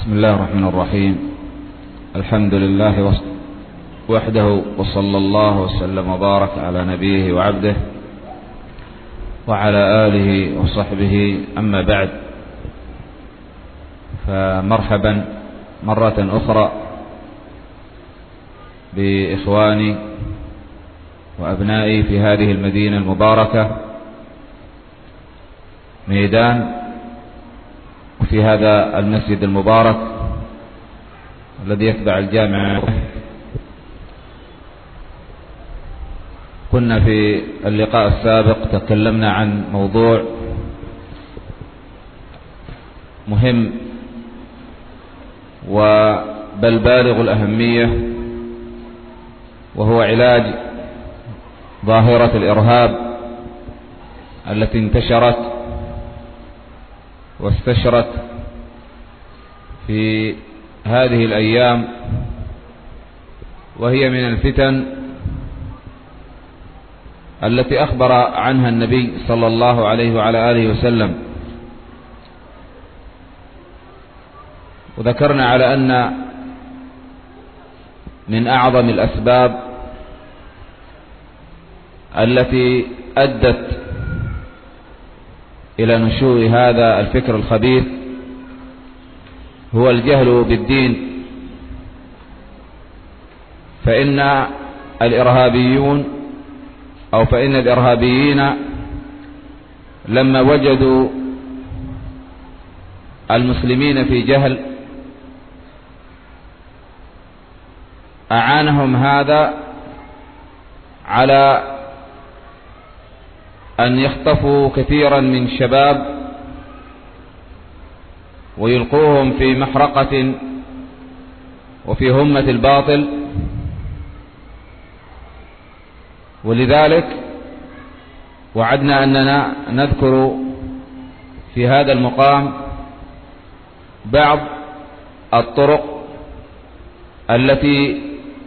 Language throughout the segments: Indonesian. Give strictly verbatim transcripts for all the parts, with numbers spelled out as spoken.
بسم الله الرحمن الرحيم. الحمد لله وحده، وصلى الله وسلم وبارك على نبيه وعبده وعلى آله وصحبه. أما بعد، فمرحبا مرة أخرى بإخواني وأبنائي في هذه المدينة المباركة ميدان، وفي هذا المسجد المبارك الذي يتبع الجامعة. كنا في اللقاء السابق تكلمنا عن موضوع مهم وبل بالغ الأهمية، وهو علاج ظاهرة الإرهاب التي انتشرت واستشرت في هذه الأيام، وهي من الفتن التي أخبر عنها النبي صلى الله عليه وعلى آله وسلم. وذكرنا على أن من أعظم الأسباب التي أدت إلى نشوء هذا الفكر الخبيث هو الجهل بالدين، فإن الإرهابيون أو فإن الإرهابيين لما وجدوا المسلمين في جهل أعانهم هذا على أن يخطفوا كثيرا من الشباب ويلقوهم في محرقة وفي همة الباطل. ولذلك وعدنا أننا نذكر في هذا المقام بعض الطرق التي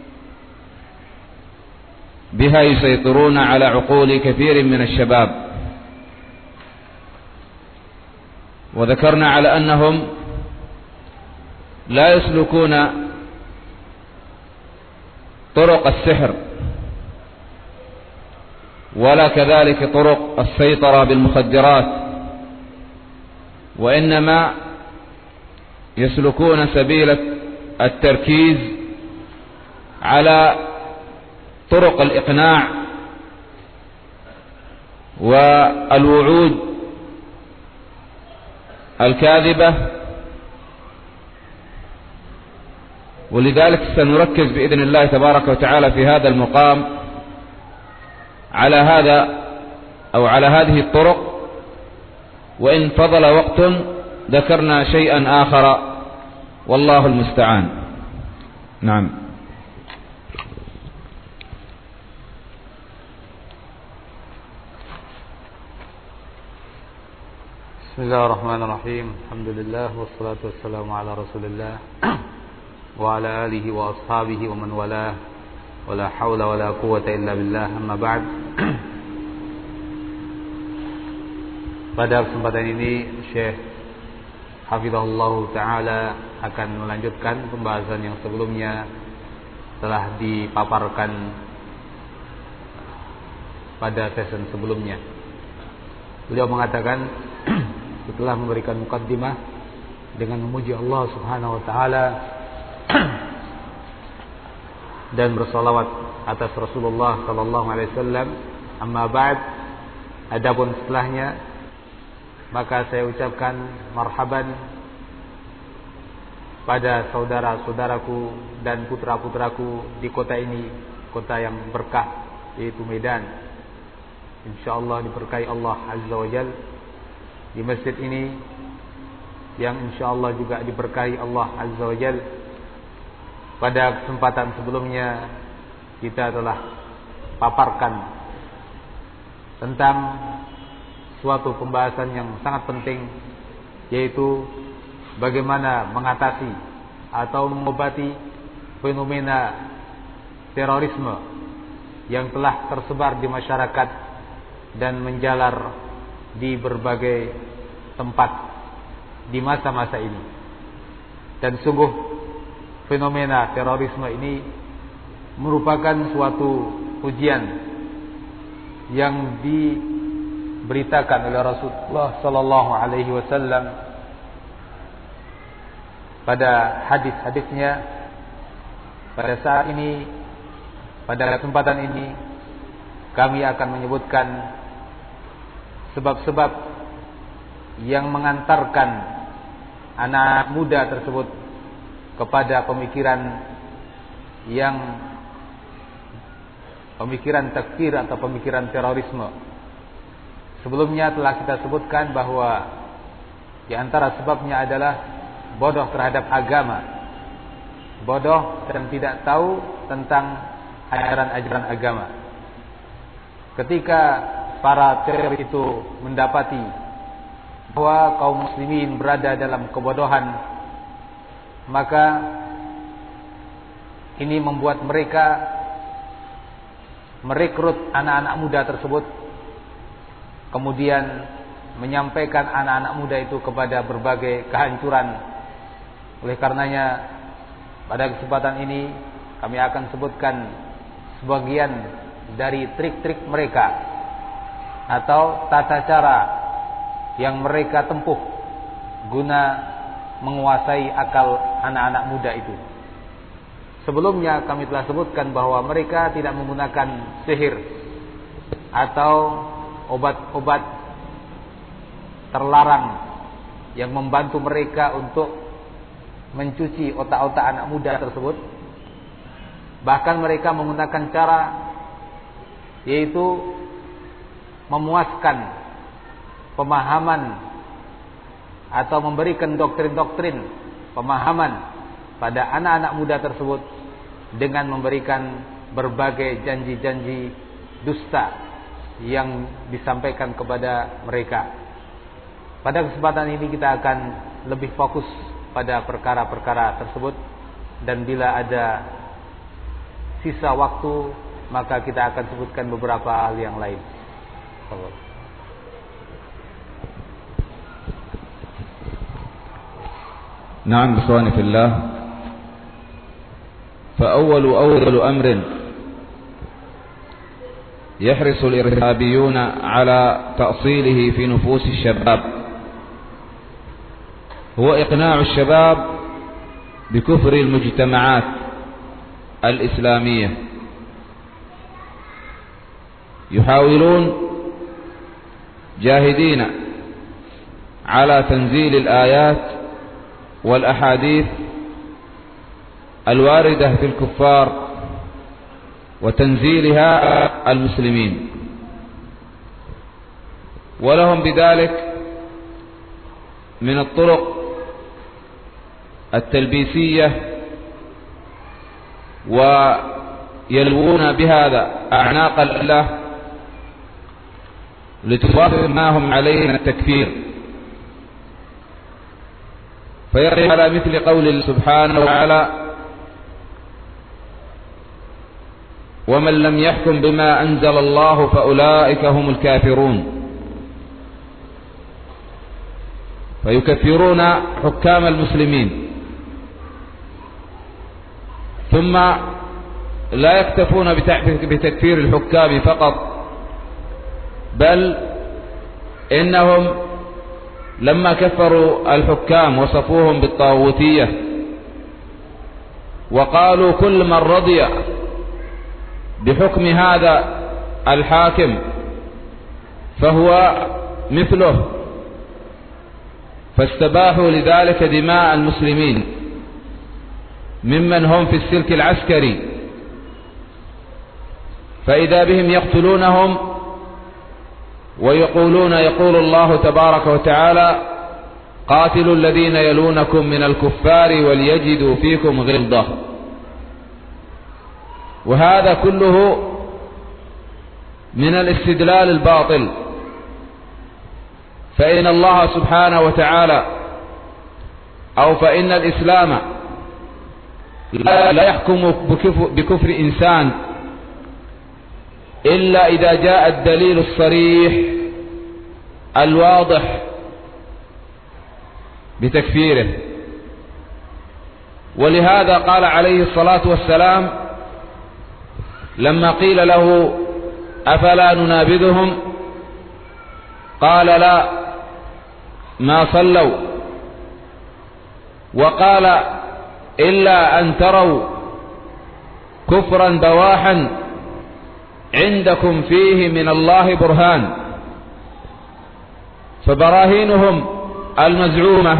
بها يسيطرون على عقول كثير من الشباب. وذكرنا على أنهم لا يسلكون طرق السحر ولا كذلك طرق السيطرة بالمخدرات، وإنما يسلكون سبيل التركيز على طرق الإقناع والوعود الكاذبة. ولذلك سنركز بإذن الله تبارك وتعالى في هذا المقام على هذا أو على هذه الطرق، وإن فضل وقت ذكرنا شيئا آخر والله المستعان. نعم. بسم الله الرحمن الرحيم. الحمد لله والصلاة والسلام على رسول الله وعلى آله وأصحابه ومن والاه، ولا حول ولا قوة إلا بالله. أما بعد. Pada kesempatan ini Syekh Hafizahullah Ta'ala akan melanjutkan pembahasan yang sebelumnya telah dipaparkan pada sesi sebelumnya. Beliau mengatakan setelah memberikan mukaddimah dengan memuji Allah Subhanahu wa taala dan bersalawat atas Rasulullah sallallahu alaihi wasallam, amma ba'd, adapun setelahnya maka saya ucapkan marhaban pada saudara-saudaraku dan putra-putraku di kota ini, kota yang berkah, yaitu Medan. Insyaallah diberkahi Allah Azza wa Jalla di masjid ini, yang insyaallah juga diberkahi Allah Azza wa Jalla. Pada kesempatan sebelumnya kita telah paparkan tentang suatu pembahasan yang sangat penting, yaitu bagaimana mengatasi atau mengobati fenomena terorisme yang telah tersebar di masyarakat dan menjalar di berbagai tempat di masa-masa ini. Dan sungguh fenomena terorisme ini merupakan suatu ujian yang diberitakan oleh Rasulullah sallallahu alaihi wasallam pada hadis-hadisnya. Pada saat ini, pada kesempatan ini, kami akan menyebutkan sebab-sebab yang mengantarkan anak muda tersebut kepada pemikiran yang pemikiran takfir atau pemikiran terorisme. Sebelumnya telah kita sebutkan bahwa di antara sebabnya adalah bodoh terhadap agama, bodoh dan tidak tahu tentang ajaran-ajaran agama. Ketika para teroris itu mendapati bahwa kaum muslimin berada dalam kebodohan, maka ini membuat mereka merekrut anak-anak muda tersebut, kemudian menyampaikan anak-anak muda itu kepada berbagai kehancuran. Oleh karenanya, pada kesempatan ini kami akan sebutkan sebagian dari trik-trik mereka atau tata cara yang mereka tempuh guna menguasai akal anak-anak muda itu. Sebelumnya kami telah sebutkan bahwa mereka tidak menggunakan sihir atau obat-obat terlarang yang membantu mereka untuk mencuci otak-otak anak muda tersebut. Bahkan mereka menggunakan cara yaitu memuaskan pemahaman atau memberikan doktrin-doktrin pemahaman pada anak-anak muda tersebut dengan memberikan berbagai janji-janji dusta yang disampaikan kepada mereka. Pada kesempatan ini kita akan lebih fokus pada perkara-perkara tersebut, dan bila ada sisa waktu maka kita akan sebutkan beberapa hal yang lain. نعم إخواني في الله، فأول أول أمر يحرص الإرهابيون على تأصيله في نفوس الشباب هو إقناع الشباب بكفر المجتمعات الإسلامية. يحاولون جاهدين على تنزيل الآيات والأحاديث الواردة في الكفار وتنزيلها المسلمين، ولهم بذلك من الطرق التلبيسية، ويلوون بهذا أعناق الله لتوافق ما هم عليه من التكفير. فيقع على مثل قول سبحانه وتعالى: ومن لم يحكم بما أنزل الله فأولئك هم الكافرون. فيكفرون حكام المسلمين، ثم لا يكتفون بتكفير الحكام فقط، بل إنهم لما كفروا الحكام وصفوهم بالطاغوتية وقالوا كل من رضي بحكم هذا الحاكم فهو مثله، فاستباحوا لذلك دماء المسلمين ممن هم في السلك العسكري، فإذا بهم يقتلونهم ويقولون يقول الله تبارك وتعالى: قاتلوا الذين يلونكم من الكفار وليجدوا فيكم غلظة. وهذا كله من الاستدلال الباطل، فإن الله سبحانه وتعالى أو فإن الإسلام لا يحكم بكفر إنسان إلا إذا جاء الدليل الصريح الواضح بتكفيره. ولهذا قال عليه الصلاة والسلام لما قيل له أفلا ننابذهم قال لا ما صلوا، وقال إلا أن تروا كفرا بواحا عندكم فيه من الله برهان. فبراهينهم المزعومة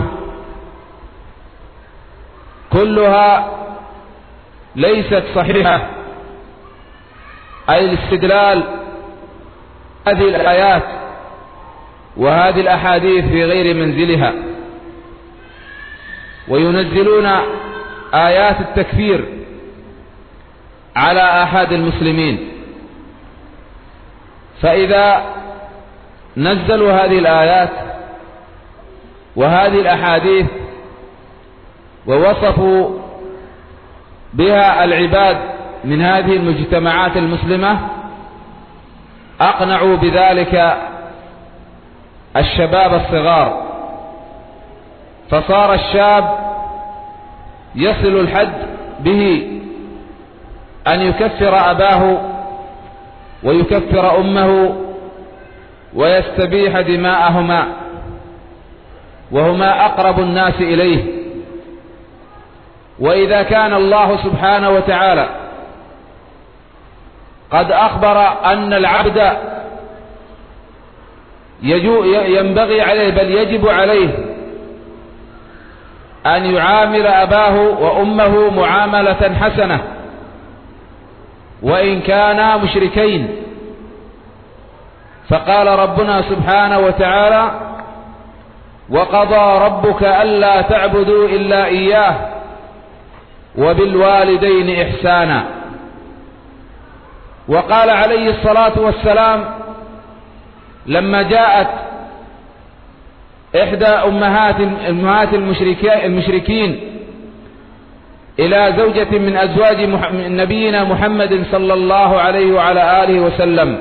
كلها ليست صحيحة، أي الاستدلال هذه الآيات وهذه الأحاديث في غير منزلها، وينزلون آيات التكفير على أحد المسلمين. فإذا نزلوا هذه الآيات وهذه الأحاديث ووصفوا بها العباد من هذه المجتمعات المسلمة أقنعوا بذلك الشباب الصغار، فصار الشاب يصل الحد به أن يكفر أباه ويكفر أمه ويستبيح دماءهما وهما أقرب الناس إليه. وإذا كان الله سبحانه وتعالى قد أخبر أن العبد ينبغي عليه بل يجب عليه أن يعامل أباه وأمه معاملة حسنة وإن كانا مشركين، فقال ربنا سبحانه وتعالى وقضى ربك ألا تعبدوا إلا إياه وبالوالدين إحسانا. وقال عليه الصلاة والسلام لما جاءت إحدى أمهات أمهات المشركين إلى زوجة من أزواج نبينا محمد صلى الله عليه وعلى آله وسلم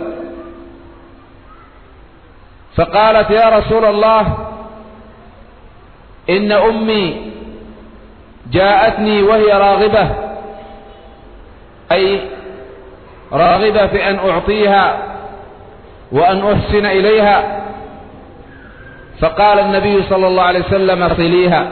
فقالت يا رسول الله إن أمي جاءتني وهي راغبة، أي راغبة في أن أعطيها وأن أحسن إليها. فقال النبي صلى الله عليه وسلم صليها،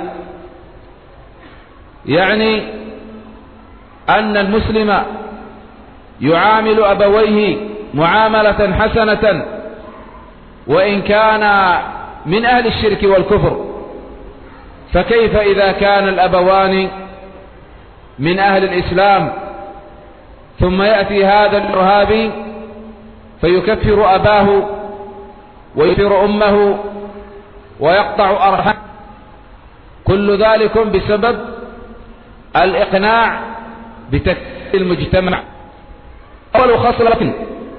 يعني أن المسلم يعامل أبويه معاملة حسنة وإن كان من أهل الشرك والكفر، فكيف إذا كان الأبوان من أهل الإسلام ثم يأتي هذا الإرهابي فيكفر أباه ويكفر أمه ويقطع أرحام، كل ذلك بسبب الإقناع بتكفير المجتمع. أول خصلة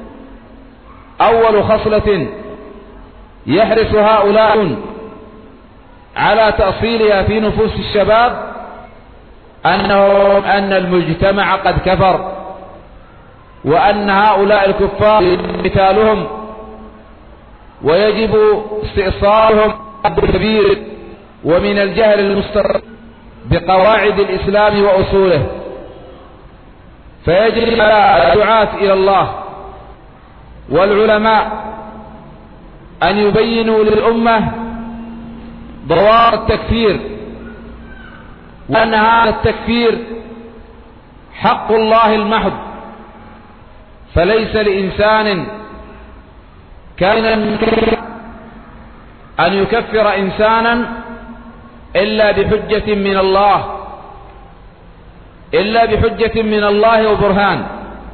أول خصلة يحرص هؤلاء على تأصيلها في نفوس الشباب أنه أن المجتمع قد كفر، وأن هؤلاء الكفار قتالهم ويجب استئصالهم بالكبير ومن الجهل المستقر بقواعد الإسلام وأصوله. فيجب على الدعاة إلى الله والعلماء أن يبينوا للأمة ضوابط التكفير، وأن هذا التكفير حق الله المحض، فليس لإنسان كان أن يكفر إنسانا إلا بحجة من الله إلا بحجة من الله وبرهان.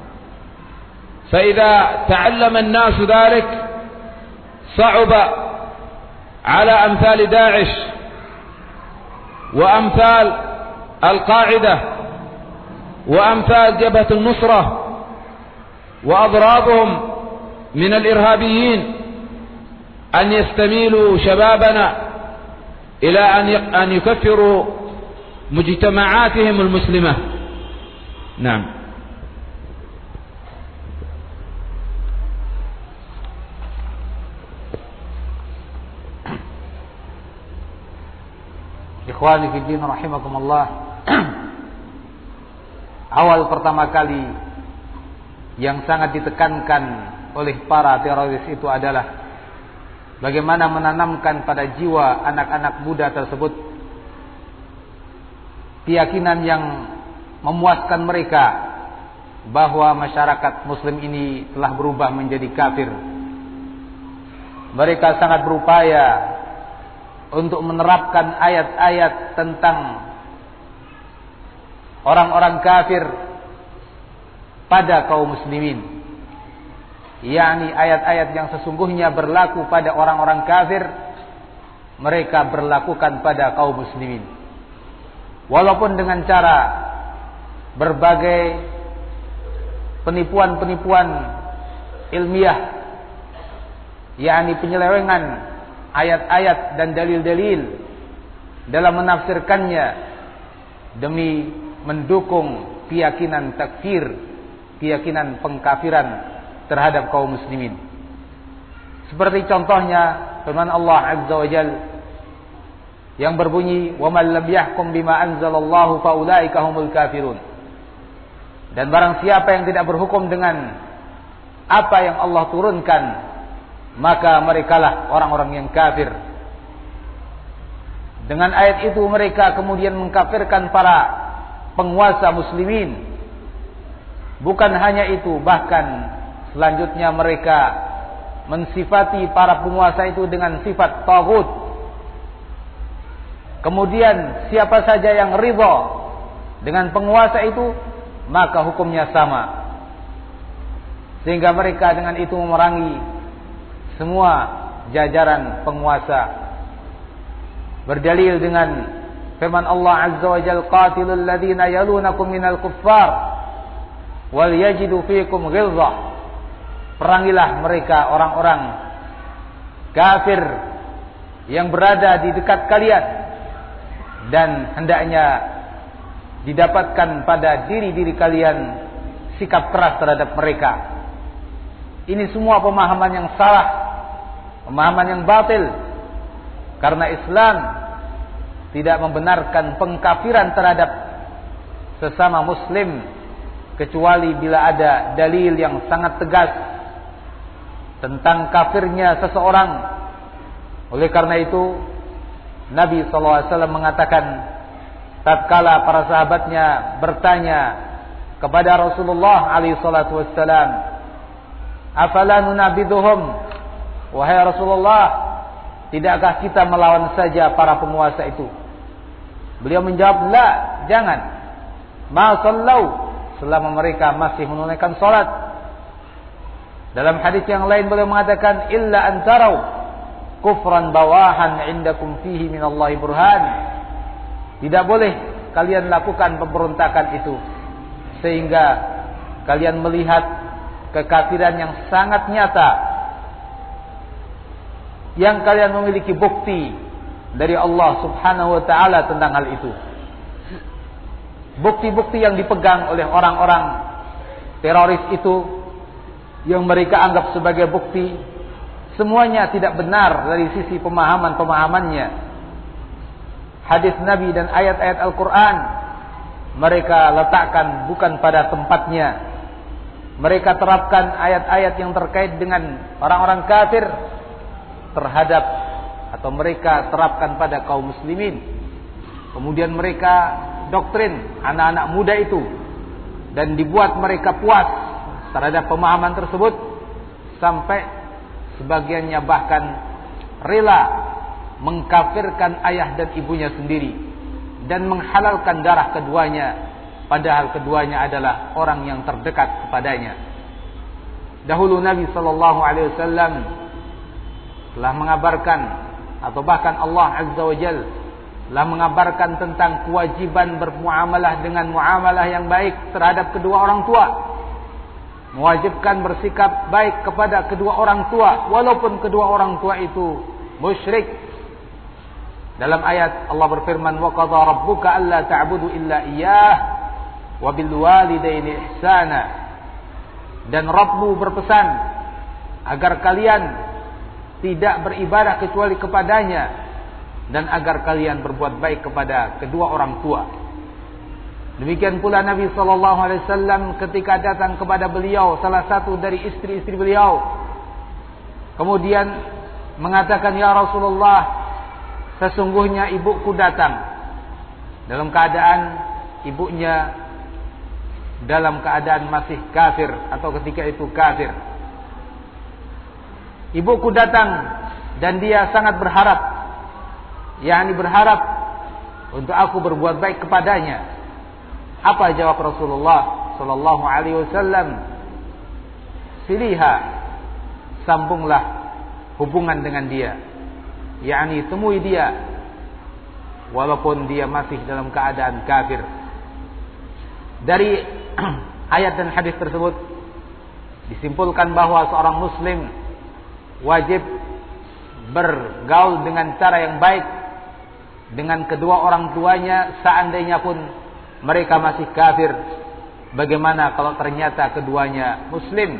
فإذا تعلم الناس ذلك صعب على أمثال داعش وأمثال القاعدة وأمثال جبهة النصرة وأضرابهم من الإرهابيين أن يستميلوا شبابنا إلى أن يكفروا مجتمعاتهم المسلمة. نعم. Ikhwani fi din rahimakumullah, awal pertama kali yang sangat ditekankan oleh para teroris itu adalah bagaimana menanamkan pada jiwa anak-anak muda tersebut keyakinan yang memuaskan mereka bahwa masyarakat muslim ini telah berubah menjadi kafir. Mereka sangat berupaya untuk menerapkan ayat-ayat tentang orang-orang kafir pada kaum muslimin, yakni ayat-ayat yang sesungguhnya berlaku pada orang-orang kafir, mereka berlakukan pada kaum muslimin. Walaupun dengan cara berbagai penipuan-penipuan ilmiah, yakni penyelewengan ayat-ayat dan dalil-dalil dalam menafsirkannya demi mendukung keyakinan takfir, keyakinan pengkafiran terhadap kaum muslimin. Seperti contohnya firman Allah Azza wa Jalla yang berbunyi, "Wa man lam yahkum bima anzalallahu fa ulaika humul kafirun." Dan barang siapa yang tidak berhukum dengan apa yang Allah turunkan, maka merekalah orang-orang yang kafir. Dengan ayat itu mereka kemudian mengkafirkan para penguasa muslimin. Bukan hanya itu, bahkan selanjutnya mereka mensifati para penguasa itu dengan sifat taghut. Kemudian siapa saja yang ridha dengan penguasa itu, maka hukumnya sama. Sehingga mereka dengan itu memerangi semua jajaran penguasa. Berdalil dengan firman Allah Azza wa Jalla, "Qatilul ladzina yalunakum minal kuffar wal yajidu fiikum ghilzah." Perangilah mereka orang-orang kafir yang berada di dekat kalian, dan hendaknya didapatkan pada diri-diri kalian sikap keras terhadap mereka. Ini semua pemahaman yang salah, pemahaman yang batil, karena Islam tidak membenarkan pengkafiran terhadap sesama muslim kecuali bila ada dalil yang sangat tegas tentang kafirnya seseorang. Oleh karena itu Nabi sallallahu alaihi wasallam mengatakan, tatkala para sahabatnya bertanya kepada Rasulullah alaihi salatu wassalam, "Afala nunabiduhum?" Wahai Rasulullah, tidakkah kita melawan saja para penguasa itu? Beliau menjawab, "La, jangan. Ma sallau, selama mereka masih menunaikan salat." Dalam hadis yang lain beliau mengatakan, "Illa an tarau kufran bawahan indakum fihi minallahi burhan." Tidak boleh kalian lakukan pemberontakan itu sehingga kalian melihat kekafiran yang sangat nyata, yang kalian memiliki bukti dari Allah Subhanahu wa taala tentang hal itu. Bukti-bukti yang dipegang oleh orang-orang teroris itu, yang mereka anggap sebagai bukti, semuanya tidak benar dari sisi pemahaman-pemahamannya. Hadis Nabi dan ayat-ayat Al-Quran mereka letakkan bukan pada tempatnya. Mereka terapkan ayat-ayat yang terkait dengan orang-orang kafir terhadap, atau mereka terapkan pada kaum muslimin. Kemudian mereka doktrin anak-anak muda itu, dan dibuat mereka puas terhadap pemahaman tersebut, sampai sebagiannya bahkan rela mengkafirkan ayah dan ibunya sendiri dan menghalalkan darah keduanya, padahal keduanya adalah orang yang terdekat kepadanya. Dahulu Nabi sallallahu alaihi wasallam telah mengabarkan, atau bahkan Allah Azza wa Jalla telah mengabarkan tentang kewajiban bermuamalah dengan muamalah yang baik terhadap kedua orang tua. Mewajibkan bersikap baik kepada kedua orang tua walaupun kedua orang tua itu musyrik. Dalam ayat Allah berfirman, "Wa qadha rabbuka alla ta'budu illa iyyah wa bil walidaini ihsana." Dan Rabbmu berpesan agar kalian tidak beribadah kecuali kepadanya, dan agar kalian berbuat baik kepada kedua orang tua. Demikian pula Nabi sallallahu alaihi wasallam ketika datang kepada beliau salah satu dari istri-istri beliau, kemudian mengatakan, "Ya Rasulullah, sesungguhnya ibuku datang." Dalam keadaan ibunya dalam keadaan masih kafir atau ketika itu kafir. Ibuku datang dan dia sangat berharap, yakni berharap untuk aku berbuat baik kepadanya. Apa jawab Rasulullah sallallahu alaihi wasallam? Siliha, sambunglah hubungan dengan dia, yakni temui dia walaupun dia masih dalam keadaan kafir. Dari ayat dan hadis tersebut disimpulkan bahwa seorang muslim wajib bergaul dengan cara yang baik dengan kedua orang tuanya, seandainya pun mereka masih kafir. Bagaimana kalau ternyata keduanya muslim?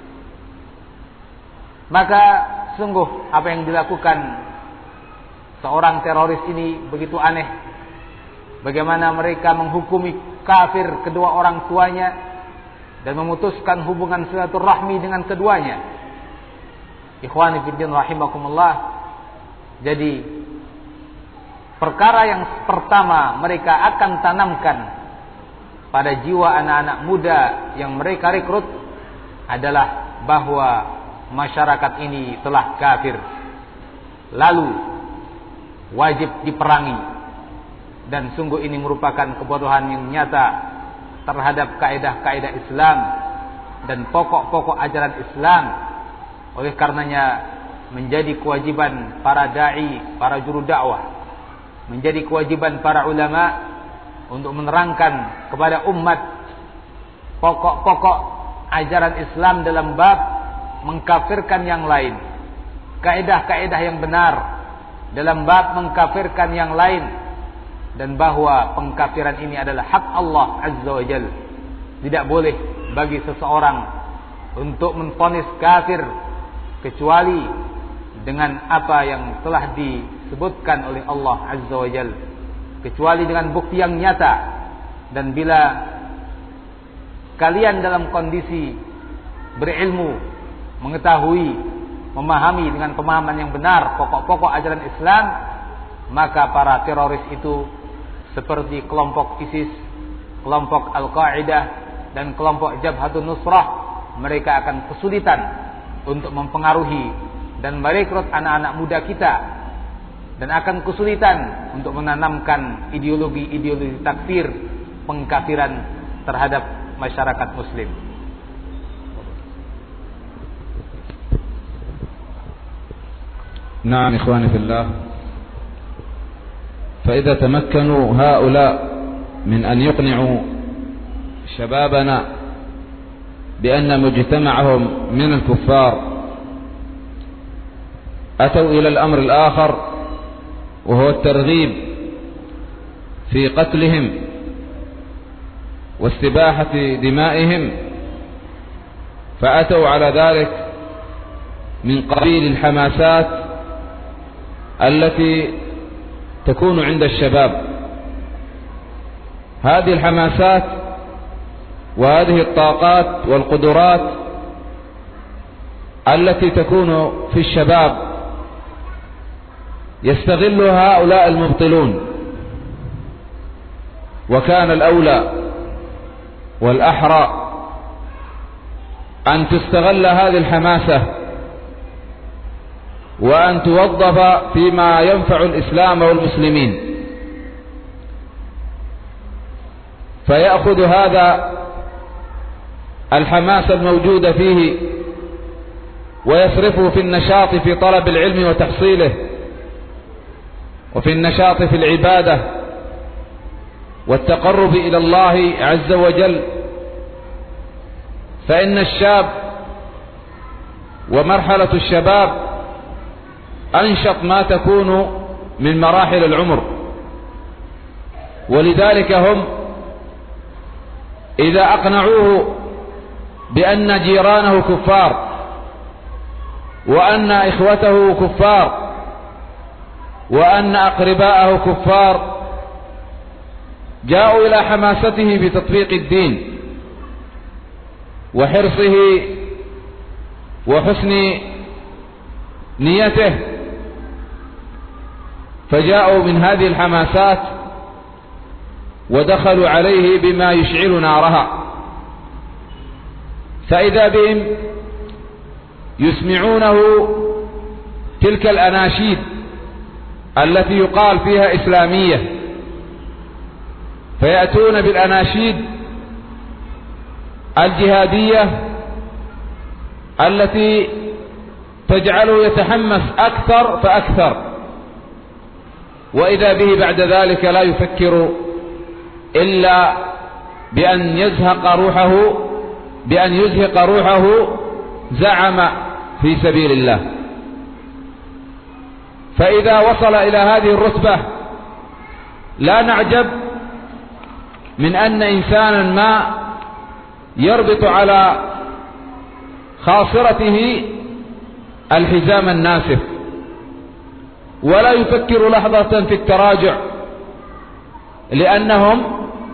Maka sungguh apa yang dilakukan seorang teroris ini begitu aneh. Bagaimana mereka menghukumi kafir kedua orang tuanya dan memutuskan hubungan silaturahmi dengan keduanya. Ikhwani fiddin rahimakumullah. Jadi perkara yang pertama mereka akan tanamkan pada jiwa anak-anak muda yang mereka rekrut adalah bahwa masyarakat ini telah kafir, lalu wajib diperangi, dan sungguh ini merupakan kebodohan yang nyata terhadap kaidah-kaidah Islam dan pokok-pokok ajaran Islam. Oleh karenanya menjadi kewajiban para dai, para juru dakwah, menjadi kewajiban para ulama untuk menerangkan kepada umat pokok-pokok ajaran Islam dalam bab mengkafirkan yang lain, kaidah-kaidah yang benar dalam bab mengkafirkan yang lain, dan bahwa pengkafiran ini adalah hak Allah Azza wa Jalla. Tidak boleh bagi seseorang untuk menvonis kafir kecuali dengan apa yang telah disebutkan oleh Allah Azza wa Jalla, kecuali dengan bukti yang nyata. Dan bila kalian dalam kondisi berilmu, mengetahui, memahami dengan pemahaman yang benar pokok-pokok ajaran Islam, maka para teroris itu seperti kelompok ISIS, kelompok Al-Qaeda, dan kelompok Jabhatun Nusrah, mereka akan kesulitan untuk mempengaruhi dan merekrut anak-anak muda kita, dan akan kesulitan untuk menanamkan ideologi-ideologi takfir, pengkafiran terhadap masyarakat muslim. نعم إخواني في الله، فإذا تمكنوا هؤلاء من أن يقنعوا شبابنا بأن مجتمعهم من الكفار، أتوا إلى الأمر الآخر وهو الترغيب في قتلهم واستباحة دمائهم، فأتوا على ذلك من قبيل الحماسات التي تكون عند الشباب. هذه الحماسات وهذه الطاقات والقدرات التي تكون في الشباب يستغلها هؤلاء المبطلون، وكان الأولى والأحرى أن تستغل هذه الحماسة وأن توظف فيما ينفع الإسلام والمسلمين، فيأخذ هذا الحماسة الموجودة فيه ويصرفه في النشاط في طلب العلم وتحصيله، وفي النشاط في العبادة والتقرب إلى الله عز وجل. فإن الشاب ومرحلة الشباب أنشط ما تكون من مراحل العمر، ولذلك هم إذا أقنعوه بأن جيرانه كفار وأن إخوته كفار وأن أقرباءه كفار جاءوا إلى حماسته في تطبيق الدين وحرصه وحسن نيته، فجاءوا من هذه الحماسات ودخلوا عليه بما يشعل نارها، فإذا بهم يسمعونه تلك الأناشيد التي يقال فيها إسلامية، فيأتون بالأناشيد الجهادية التي تجعله يتحمس أكثر فأكثر، وإذا به بعد ذلك لا يفكر إلا بأن يزهق روحه بأن يزهق روحه زعم في سبيل الله. فإذا وصل إلى هذه الرتبة لا نعجب من أن إنسانا ما يربط على خاصرته الحزام الناسف ولا يفكر لحظة في التراجع، لأنهم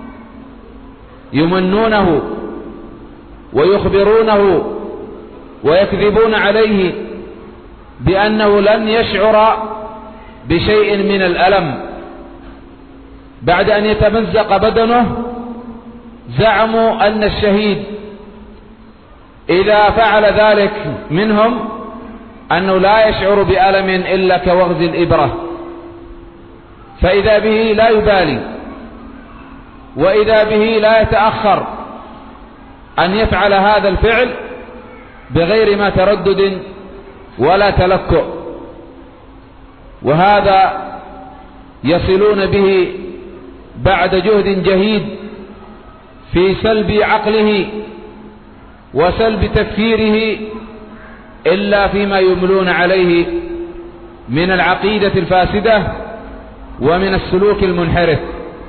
يمنونه ويخبرونه ويكذبون عليه بأنه لن يشعر بشيء من الألم بعد أن يتمزق بدنه. زعموا أن الشهيد إذا فعل ذلك منهم أنه لا يشعر بألم إلا كوغز الإبرة، فإذا به لا يبالي، وإذا به لا يتأخر أن يفعل هذا الفعل بغير ما تردد ولا تلكؤ، وهذا يصلون به بعد جهد جهيد في سلب عقله وسلب تفكيره إلا فيما يملون عليه من العقيدة الفاسدة ومن السلوك المنحرف.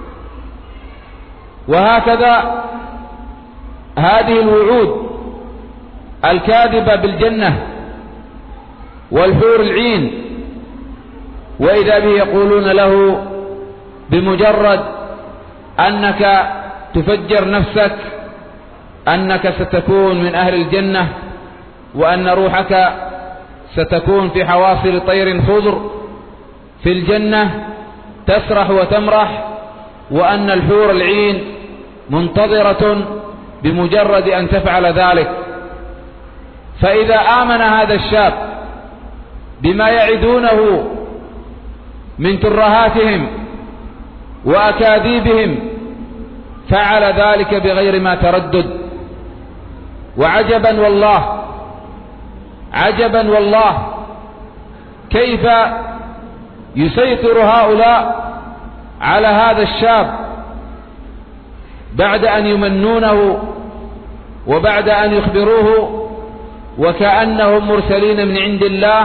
وهكذا هذه الوعود الكاذبة بالجنة والحور العين، وإذا به يقولون له بمجرد أنك تفجر نفسك أنك ستكون من أهل الجنة، وأن روحك ستكون في حواصل طير خضر في الجنة تسرح وتمرح، وأن الحور العين منتظرة بمجرد أن تفعل ذلك. فإذا آمن هذا الشاب بما يعدونه من ترهاتهم وأكاذيبهم فعل ذلك بغير ما تردد. وعجبا والله عجبا والله كيف يسيطر هؤلاء على هذا الشاب بعد أن يمنونه وبعد أن يخبروه وكأنهم مرسلين من عند الله.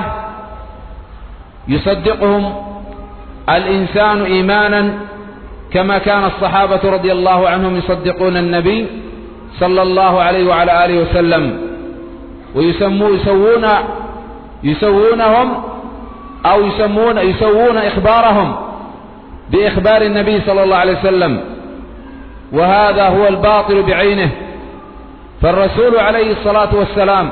يصدقهم الإنسان إيمانا كما كان الصحابة رضي الله عنهم يصدقون النبي صلى الله عليه وعلى آله وسلم، ويسمون يسوون يسوونهم أو يسمون يسوون إخبارهم بإخبار النبي صلى الله عليه وسلم، وهذا هو الباطل بعينه. فالرسول عليه الصلاة والسلام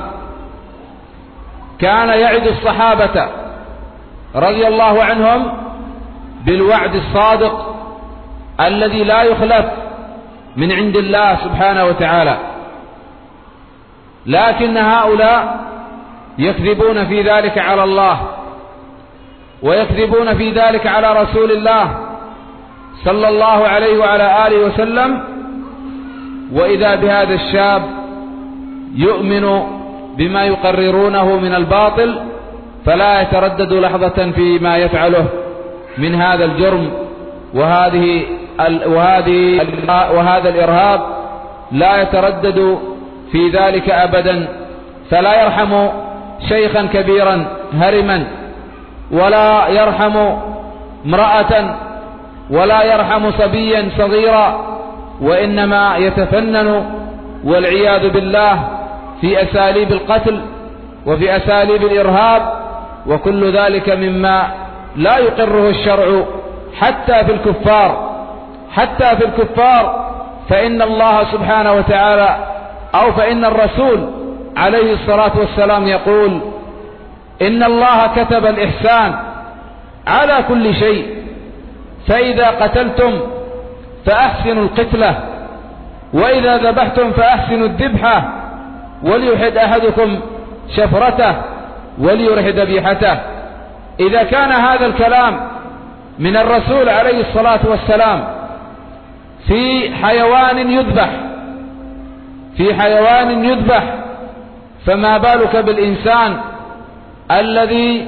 كان يعد الصحابة رضي الله عنهم بالوعد الصادق الذي لا يخلف من عند الله سبحانه وتعالى، لكن هؤلاء يكذبون في ذلك على الله ويكذبون في ذلك على رسول الله صلى الله عليه وعلى آله وسلم. وإذا بهذا الشاب يؤمن بما يقررونه من الباطل فلا يتردد لحظة فيما يفعله من هذا الجرم وهذه وهذه وهذا الإرهاب، لا يتردد في ذلك أبدا. فلا يرحم شيخا كبيرا هرما، ولا يرحم امرأة، ولا يرحم صبيا صغيرا، وإنما يتفنن والعياذ بالله في أساليب القتل وفي أساليب الإرهاب، وكل ذلك مما لا يقره الشرع حتى في الكفار حتى في الكفار، فإن الله سبحانه وتعالى أو فإن الرسول عليه الصلاة والسلام يقول: إن الله كتب الإحسان على كل شيء، فإذا قتلتم فأحسنوا القتلة، وإذا ذبحتم فأحسنوا الذبحة، وليحد أحدكم شفرته وليرح ذبيحته. إذا كان هذا الكلام من الرسول عليه الصلاة والسلام في حيوان يذبح في حيوان يذبح فما بالك بالإنسان الذي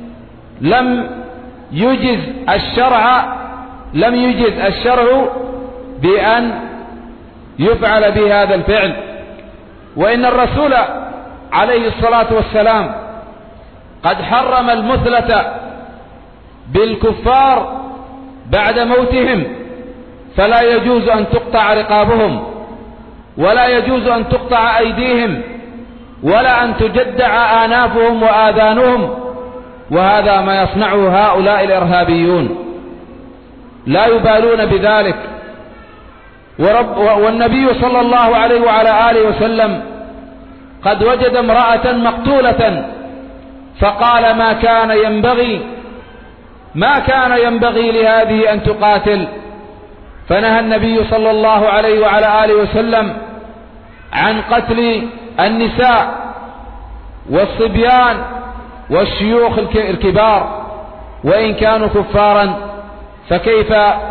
لم يجز الشرع لم يجز الشرع بأن يفعل به هذا الفعل. وإن الرسول عليه الصلاة والسلام قد حرم المثلة بالكفار بعد موتهم، فلا يجوز أن تقطع رقابهم، ولا يجوز أن تقطع أيديهم، ولا أن تجدع آنافهم وآذانهم، وهذا ما يصنعه هؤلاء الإرهابيون، لا يبالون بذلك. ورب والنبي صلى الله عليه وعلى آله وسلم قد وجد امرأة مقتولة فقال: ما كان ينبغي ما كان ينبغي لهذه أن تقاتل. فنهى النبي صلى الله عليه وعلى آله وسلم عن قتل النساء والصبيان والشيوخ الكبار وإن كانوا كفارا، فكيف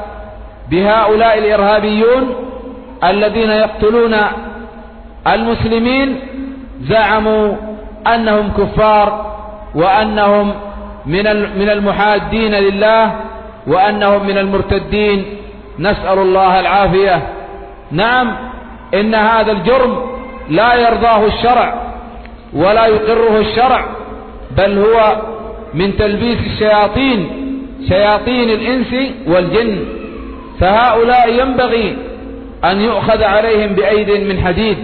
بهؤلاء الإرهابيون الذين يقتلون المسلمين؟ زعموا أنهم كفار، وأنهم من المحادين لله، وأنهم من المرتدين، نسأل الله العافية. نعم، إن هذا الجرم لا يرضاه الشرع ولا يقره الشرع، بل هو من تلبيس الشياطين شياطين الإنس والجن، فهؤلاء ينبغي أن يؤخذ عليهم بأيد من حديد،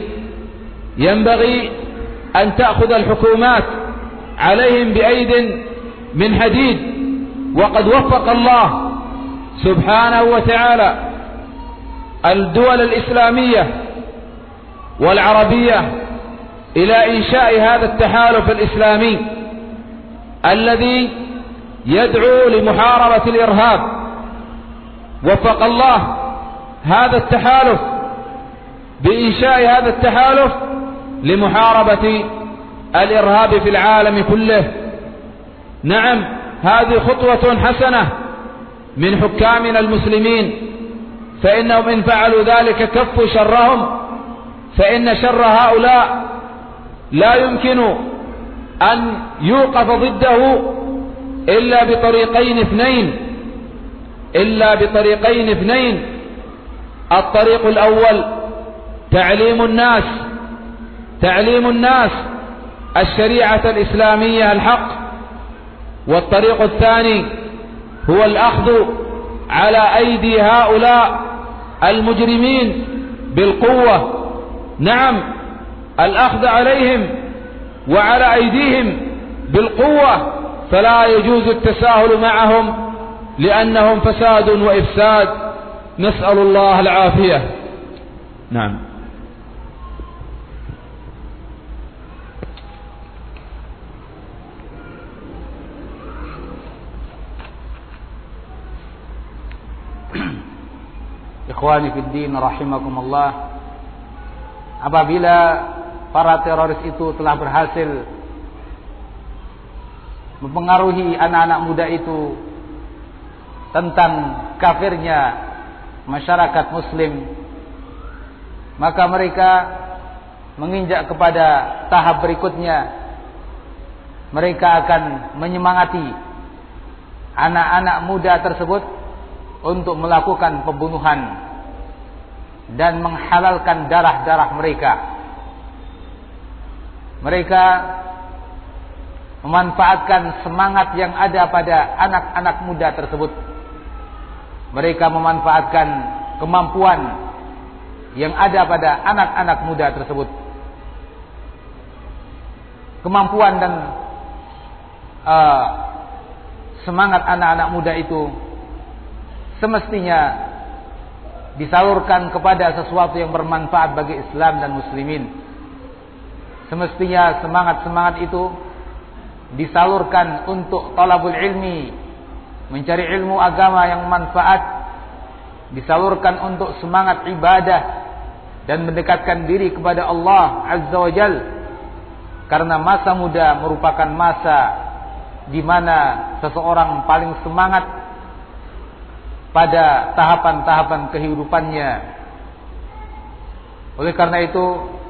ينبغي أن تأخذ الحكومات عليهم بأيد من حديد. وقد وفق الله سبحانه وتعالى الدول الإسلامية والعربية إلى إنشاء هذا التحالف الإسلامي الذي يدعو لمحاربة الإرهاب. وفق الله هذا التحالف بإنشاء هذا التحالف لمحاربة الإرهاب في العالم كله. نعم، هذه خطوة حسنة من حكامنا المسلمين، فإنهم إن فعلوا ذلك كفوا شرهم، فإن شر هؤلاء لا يمكن أن يوقف ضده إلا بطريقين اثنين إلا بطريقين اثنين الطريق الأول تعليم الناس تعليم الناس الشريعة الإسلامية الحق، والطريق الثاني هو الأخذ على أيدي هؤلاء المجرمين بالقوة. نعم، الأخذ عليهم وعلى أيديهم بالقوة، فلا يجوز التساهل معهم لأنهم فساد وإفساد، نسأل الله العافية. نعم. Ikhwani fid din rahimakumullah, apabila para teroris itu telah berhasil mempengaruhi anak-anak muda itu tentang kafirnya masyarakat muslim, maka mereka menginjak kepada tahap berikutnya. Mereka akan menyemangati anak-anak muda tersebut untuk melakukan pembunuhan dan menghalalkan darah-darah mereka. Mereka memanfaatkan semangat yang ada pada anak-anak muda tersebut. Mereka memanfaatkan kemampuan yang ada pada anak-anak muda tersebut. Kemampuan dan uh, semangat anak-anak muda itu semestinya disalurkan kepada sesuatu yang bermanfaat bagi Islam dan muslimin. Semestinya semangat-semangat itu disalurkan untuk talabul ilmi, mencari ilmu agama yang manfaat, disalurkan untuk semangat ibadah dan mendekatkan diri kepada Allah Azza wa Jal. Karena masa muda merupakan masa di mana seseorang paling semangat pada tahapan-tahapan kehidupannya. Oleh karena itu,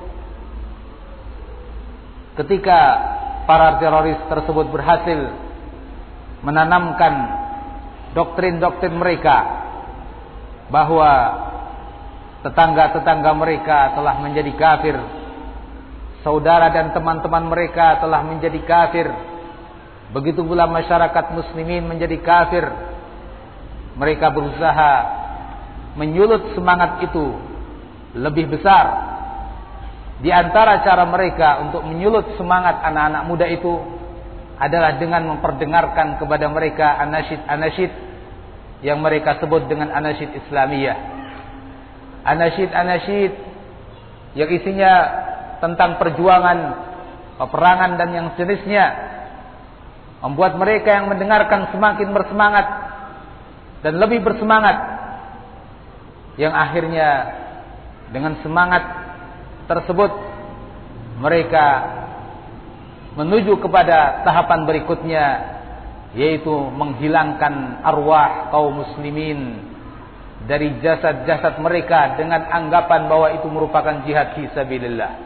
ketika para teroris tersebut berhasil menanamkan doktrin-doktrin mereka bahwa tetangga-tetangga mereka telah menjadi kafir, saudara dan teman-teman mereka telah menjadi kafir, begitu pula masyarakat muslimin menjadi kafir, mereka berusaha menyulut semangat itu lebih besar. Di antara cara mereka untuk menyulut semangat anak-anak muda itu adalah dengan memperdengarkan kepada mereka anasyid-anasyid yang mereka sebut dengan anasyid Islamiyah. Anasyid-anasyid yang isinya tentang perjuangan, peperangan dan yang sejenisnya, membuat mereka yang mendengarkan semakin bersemangat dan lebih bersemangat, yang akhirnya dengan semangat tersebut mereka menuju kepada tahapan berikutnya, yaitu menghilangkan arwah kaum muslimin dari jasad-jasad mereka dengan anggapan bahwa itu merupakan jihad fi sabilillah.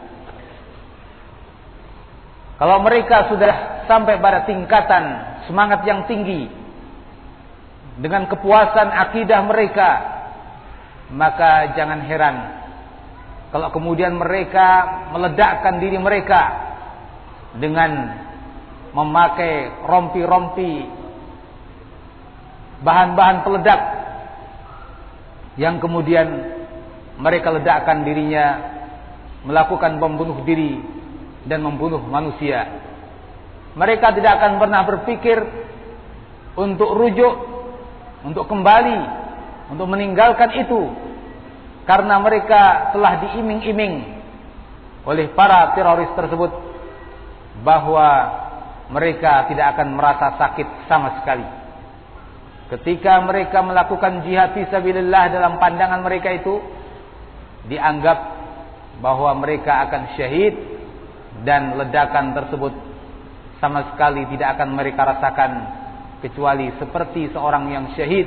Kalau mereka sudah sampai pada tingkatan semangat yang tinggi dengan kepuasan akidah mereka, maka jangan heran kalau kemudian mereka meledakkan diri mereka dengan memakai rompi-rompi bahan-bahan peledak yang kemudian mereka ledakkan dirinya melakukan bom bunuh diri dan membunuh manusia. Mereka tidak akan pernah berpikir untuk rujuk, untuk kembali, untuk meninggalkan itu, karena mereka telah diiming-iming oleh para teroris tersebut bahwa mereka tidak akan merasa sakit sama sekali. Ketika mereka melakukan jihad fisabilillah, dalam pandangan mereka itu dianggap bahwa mereka akan syahid, dan ledakan tersebut sama sekali tidak akan mereka rasakan kecuali seperti seorang yang syahid,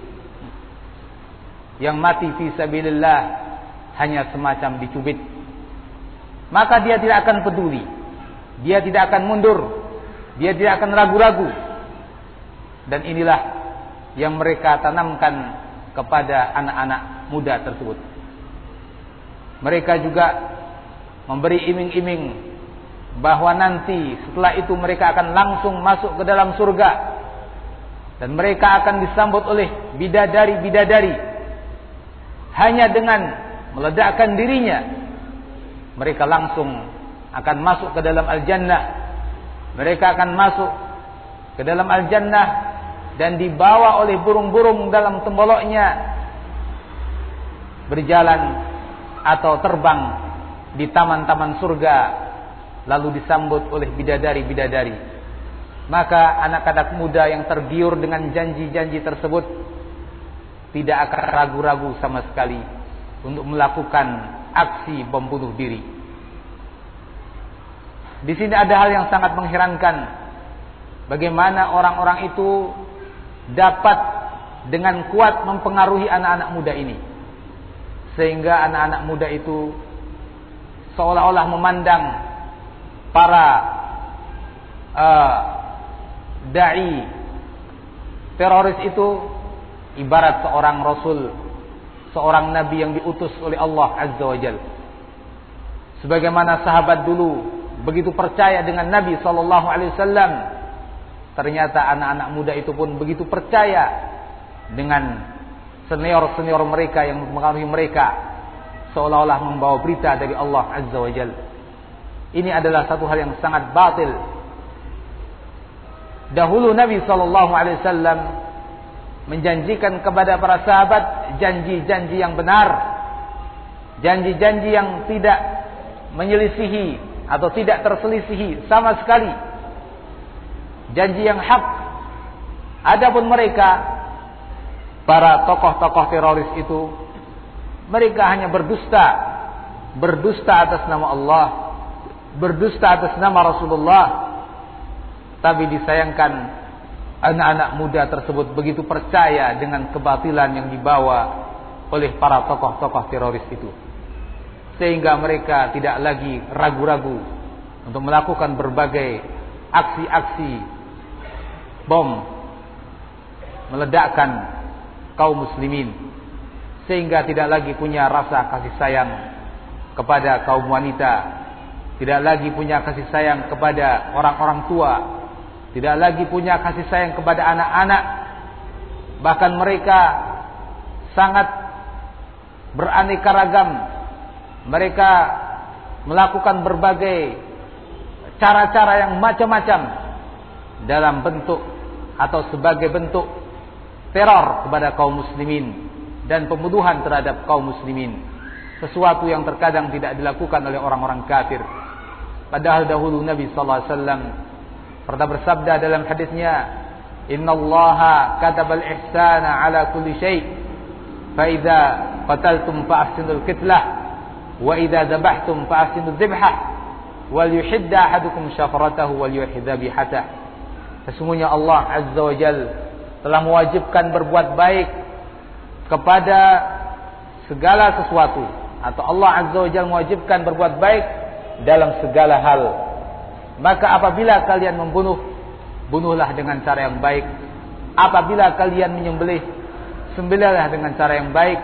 yang mati fisabilillah hanya semacam dicubit. Maka dia tidak akan peduli, dia tidak akan mundur, dia tidak akan ragu-ragu. Dan inilah yang mereka tanamkan kepada anak-anak muda tersebut. Mereka juga memberi iming-iming bahwa nanti setelah itu mereka akan langsung masuk ke dalam surga, dan mereka akan disambut oleh bidadari-bidadari. Hanya dengan meledakkan dirinya, mereka langsung akan masuk ke dalam al-jannah. Mereka akan masuk ke dalam al-jannah dan dibawa oleh burung-burung dalam temboloknya, berjalan atau terbang di taman-taman surga, lalu disambut oleh bidadari-bidadari. Maka anak-anak muda yang tergiur dengan janji-janji tersebut tidak akan ragu-ragu sama sekali untuk melakukan aksi bom bunuh diri. Di sini ada hal yang sangat mengherankan, bagaimana orang-orang itu dapat dengan kuat mempengaruhi anak-anak muda ini, sehingga anak-anak muda itu seolah-olah memandang para uh, dai teroris itu ibarat seorang rasul, seorang nabi yang diutus oleh Allah Azza wa Jalla. Sebagaimana sahabat dulu begitu percaya dengan Nabi sallallahu alaihi wasallam, ternyata anak-anak muda itu pun begitu percaya dengan senior-senior mereka yang mempengaruhi mereka, seolah-olah membawa berita dari Allah Azza wa Jalla. Ini adalah satu hal yang sangat batil. Dahulu Nabi sallallahu alaihi wasallam menjanjikan kepada para sahabat janji-janji yang benar, janji-janji yang tidak menyelisihi atau tidak terselisihi sama sekali, janji yang hak. Adapun mereka, para tokoh-tokoh teroris itu, mereka hanya berdusta, berdusta atas nama Allah, berdusta atas nama Rasulullah. Tapi disayangkan, anak-anak muda tersebut begitu percaya dengan kebatilan yang dibawa oleh para tokoh-tokoh teroris itu, sehingga mereka tidak lagi ragu-ragu untuk melakukan berbagai aksi-aksi bom, meledakkan kaum muslimin, sehingga tidak lagi punya rasa kasih sayang kepada kaum wanita, tidak lagi punya kasih sayang kepada orang-orang tua, tidak lagi punya kasih sayang kepada anak-anak. Bahkan mereka sangat beraneka ragam. Mereka melakukan berbagai cara-cara yang macam-macam dalam bentuk atau sebagai bentuk teror kepada kaum muslimin dan pembunuhan terhadap kaum muslimin, sesuatu yang terkadang tidak dilakukan oleh orang-orang kafir. Padahal dahulu Nabi sallallahu alaihi wasallam pernah bersabda dalam hadisnya, "Innallaha katabal ihsana ala kulli syai', fa idza qataltum fa ahsinul qitlah, wa idza dhabhtum fa ahsinudz dzibhah, wal yuhidda ahadukum syafratahu wal yuhidza bihatah." Sesungguhnya Allah Azza wa Jalla telah mewajibkan berbuat baik kepada segala sesuatu, atau Allah Azza wa Jalla mewajibkan berbuat baik dalam segala hal. Maka apabila kalian membunuh, bunuhlah dengan cara yang baik. Apabila kalian menyembelih, sembelihlah dengan cara yang baik.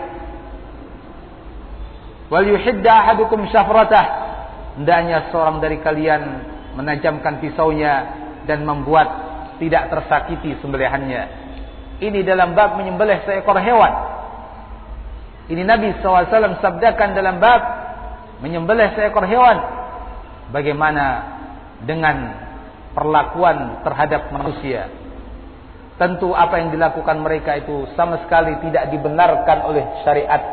Wal yuhidda ahadukum syafratah, hendaknya seorang dari kalian menajamkan pisaunya dan membuat tidak tersakiti sembelihannya. Ini dalam bab menyembelih seekor hewan. Ini Nabi sallallahu alaihi wasallam sabdakan dalam bab menyembelih seekor hewan. Bagaimana dengan perlakuan terhadap manusia? Tentu apa yang dilakukan mereka itu sama sekali tidak dibenarkan oleh syariat.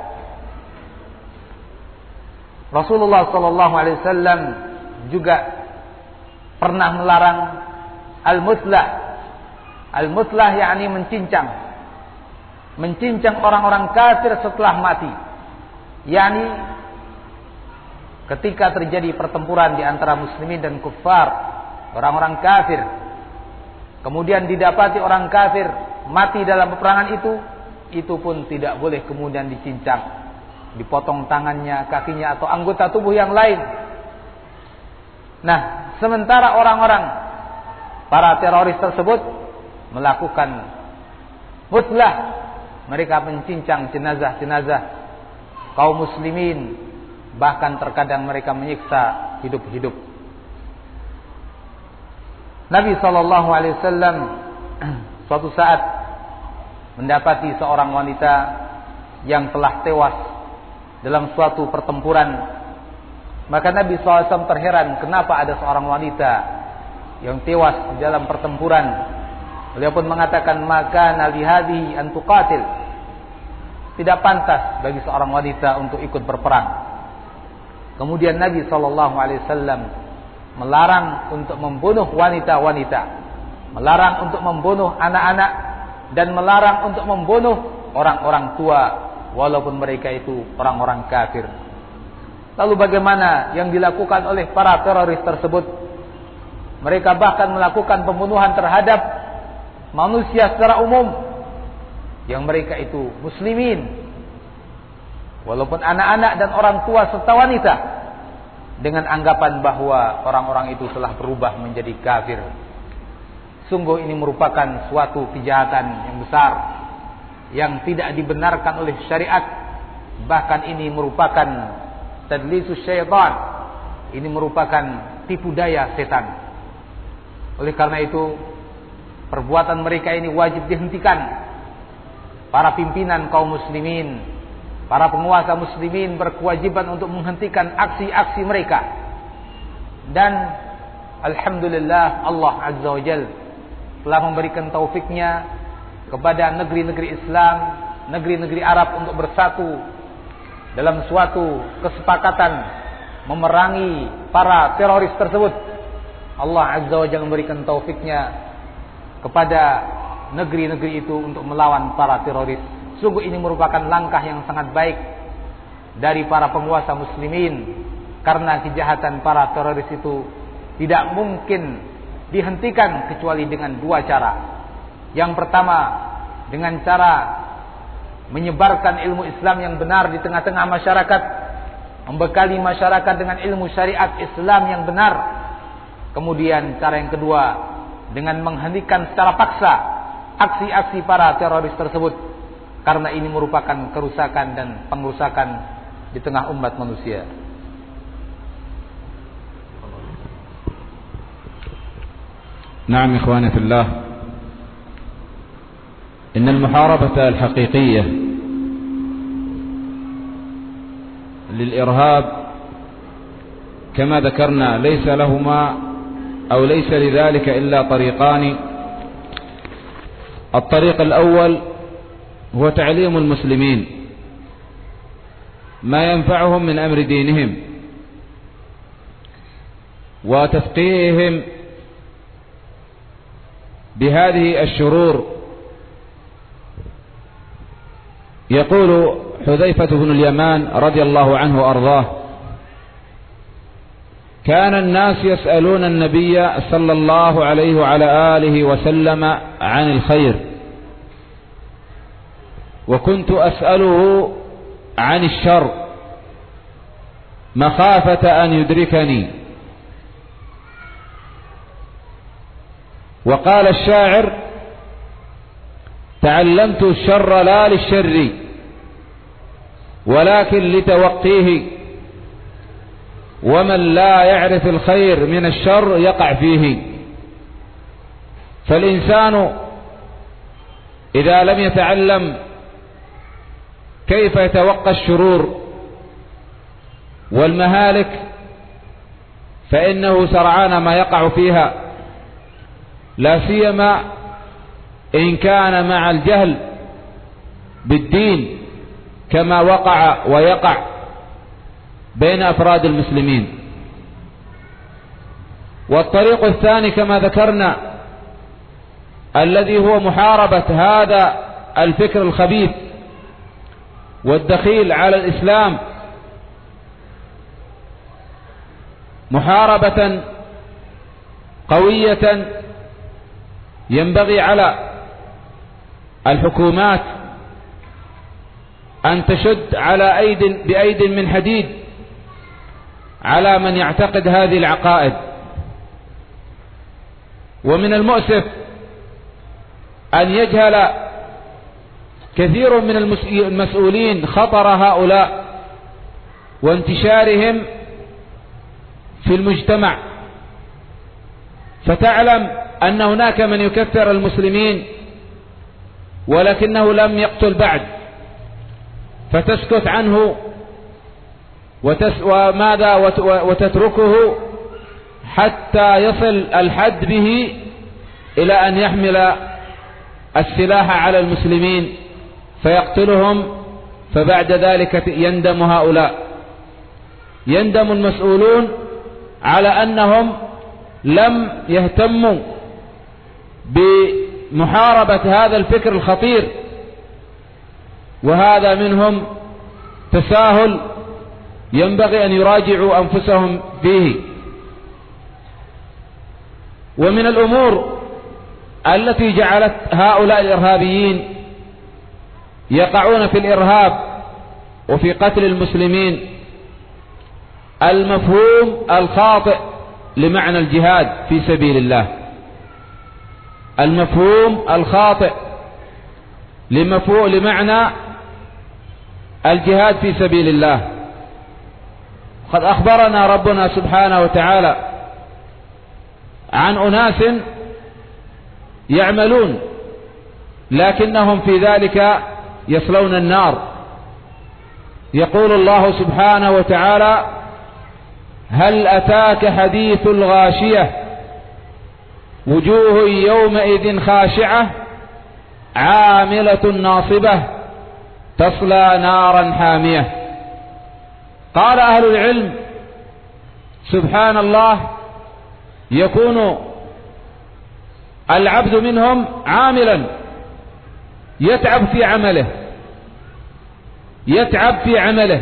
Rasulullah sallallahu alaihi wasallam juga pernah melarang al-mutlah. Al-mutlah yakni mencincang. Mencincang orang-orang kafir setelah mati. Yakni ketika terjadi pertempuran di antara muslimin dan kuffar, orang-orang kafir, kemudian didapati orang kafir mati dalam peperangan itu, itu pun tidak boleh kemudian dicincang, dipotong tangannya, kakinya, atau anggota tubuh yang lain. Nah, sementara orang-orang para teroris tersebut melakukan mutlah, mereka mencincang jenazah-jenazah kaum muslimin. Bahkan terkadang mereka menyiksa hidup-hidup. Nabi sallallahu alaihi wasallam suatu saat mendapati seorang wanita yang telah tewas dalam suatu pertempuran. Maka Nabi sallallahu alaihi wasallam terheran, kenapa ada seorang wanita yang tewas di dalam pertempuran. Beliau pun mengatakan, maka nali hadhihi an tuqatil. Tidak pantas bagi seorang wanita untuk ikut berperang. Kemudian Nabi sallallahu alaihi wasallam melarang untuk membunuh wanita-wanita, melarang untuk membunuh anak-anak, dan melarang untuk membunuh orang-orang tua walaupun mereka itu orang-orang kafir. Lalu bagaimana yang dilakukan oleh para teroris tersebut? Mereka bahkan melakukan pembunuhan terhadap manusia secara umum yang mereka itu muslimin, walaupun anak-anak dan orang tua serta wanita, dengan anggapan bahwa orang-orang itu telah berubah menjadi kafir. Sungguh ini merupakan suatu kejahatan yang besar yang tidak dibenarkan oleh syariat. Bahkan ini merupakan tadlisus syaitan. Ini merupakan tipu daya setan. Oleh karena itu, perbuatan mereka ini wajib dihentikan. Para pimpinan kaum muslimin, para penguasa muslimin berkewajiban untuk menghentikan aksi-aksi mereka. Dan alhamdulillah Allah Azza wa Jalla telah memberikan taufiknya kepada negeri-negeri Islam, negeri-negeri Arab untuk bersatu dalam suatu kesepakatan memerangi para teroris tersebut. Allah Azza wa Jalla memberikan taufiknya kepada negeri-negeri itu untuk melawan para teroris. Sungguh ini merupakan langkah yang sangat baik dari para penguasa muslimin, karena kejahatan para teroris itu tidak mungkin dihentikan kecuali dengan dua cara. Yang pertama, dengan cara menyebarkan ilmu Islam yang benar di tengah-tengah masyarakat, membekali masyarakat dengan ilmu syariat Islam yang benar. Kemudian cara yang kedua, dengan menghentikan secara paksa aksi-aksi para teroris tersebut, karena ini merupakan kerusakan dan pengrusakan di tengah umat manusia. نعم إخواني في الله، إن المحاربة الحقيقية للإرهاب كما ذكرنا ليس لهما أو ليس لذلك إلا طريقان. الطريق الأول هو تعليم المسلمين ما ينفعهم من أمر دينهم وتفقيههم بهذه الشرور. يقول حذيفة بن اليمان رضي الله عنه وأرضاه: كان الناس يسألون النبي صلى الله عليه وعلى آله وسلم عن الخير، وكنت أسأله عن الشر مخافة أن يدركني. وقال الشاعر: تعلمت الشر لا للشر ولكن لتوقيه، ومن لا يعرف الخير من الشر يقع فيه. فالإنسان إذا لم يتعلم كيف يتوقى الشرور والمهالك فإنه سرعان ما يقع فيها، لا سيما إن كان مع الجهل بالدين كما وقع ويقع بين أفراد المسلمين. والطريق الثاني كما ذكرنا الذي هو محاربة هذا الفكر الخبيث والدخيل على الإسلام، محاربة قوية ينبغي على الحكومات أن تشد على أيد بأيد من حديد على من يعتقد هذه العقائد. ومن المؤسف أن يجهل كثير من المسؤولين خطر هؤلاء وانتشارهم في المجتمع، فتعلم أن هناك من يكفر المسلمين ولكنه لم يقتل بعد، فتسكت عنه وتس وماذا وتتركه حتى يصل الحد به إلى أن يحمل السلاح على المسلمين فيقتلهم، فبعد ذلك يندم هؤلاء، يندم المسؤولون على أنهم لم يهتموا بمحاربة هذا الفكر الخطير، وهذا منهم تساهل ينبغي أن يراجعوا أنفسهم فيه. ومن الأمور التي جعلت هؤلاء الإرهابيين يقعون في الإرهاب وفي قتل المسلمين المفهوم الخاطئ لمعنى الجهاد في سبيل الله، المفهوم الخاطئ لمفهوم لمعنى الجهاد في سبيل الله. قد أخبرنا ربنا سبحانه وتعالى عن أناس يعملون لكنهم في ذلك يصلون النار. يقول الله سبحانه وتعالى: هل أتاك حديث الغاشية وجوه يومئذ خاشعة عاملة ناصبة تصلى نارا حامية. قال أهل العلم سبحان الله يكون العبد منهم عاملا يتعب في عمله يتعب في عمله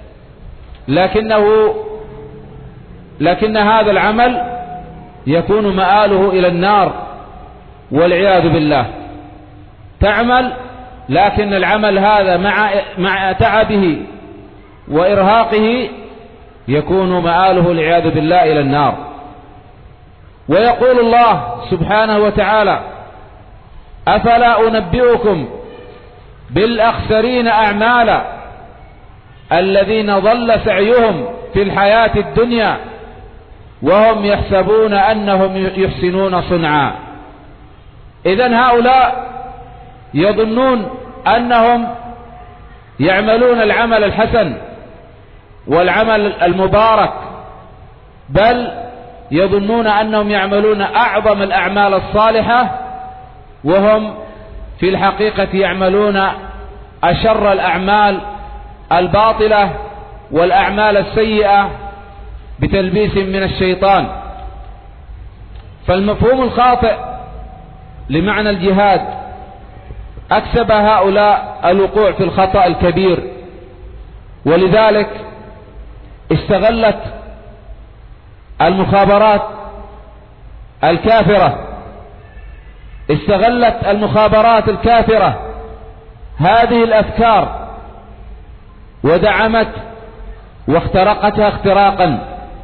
لكنه لكن هذا العمل يكون مآله إلى النار والعياذ بالله. تعمل لكن العمل هذا مع مع تعبه وإرهاقه يكون مآله العياذ بالله إلى النار. ويقول الله سبحانه وتعالى أفلا أنبئكم بالأخسرين أعمالا الذين ضل سعيهم في الحياة الدنيا وهم يحسبون أنهم يحسنون صنعا. إذن هؤلاء يظنون أنهم يعملون العمل الحسن والعمل المبارك، بل يظنون أنهم يعملون أعظم الأعمال الصالحة وهم في الحقيقة يعملون أشر الأعمال الباطلة والأعمال السيئة بتلبيس من الشيطان. فالمفهوم الخاطئ لمعنى الجهاد أكسب هؤلاء الوقوع في الخطأ الكبير، ولذلك استغلت المخابرات الكافرة استغلت المخابرات الكافرة هذه الأفكار ودعمت واخترقتها اختراقا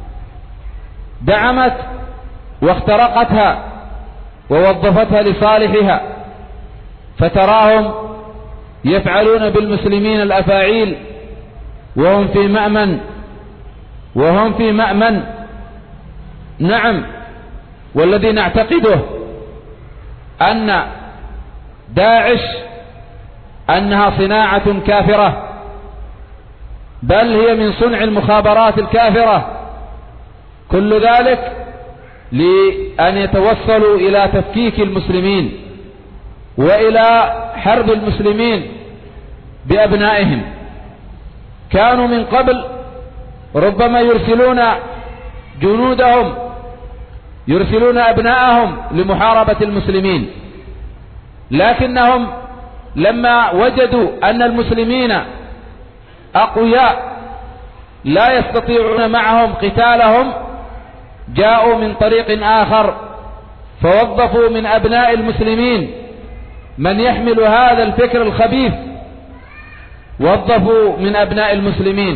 دعمت واخترقتها ووظفتها لصالحها، فتراهم يفعلون بالمسلمين الأفاعيل وهم في مأمن وهم في مأمن نعم. والذي نعتقده أن داعش أنها صناعة كافرة، بل هي من صنع المخابرات الكافرة، كل ذلك لأن يتوصلوا إلى تفكيك المسلمين وإلى حرب المسلمين بأبنائهم. كانوا من قبل ربما يرسلون جنودهم يرسلون أبنائهم لمحاربة المسلمين، لكنهم لما وجدوا أن المسلمين أقوياء لا يستطيعون معهم قتالهم جاءوا من طريق آخر فوظفوا من أبناء المسلمين من يحمل هذا الفكر الخبيث، وظفوا من أبناء المسلمين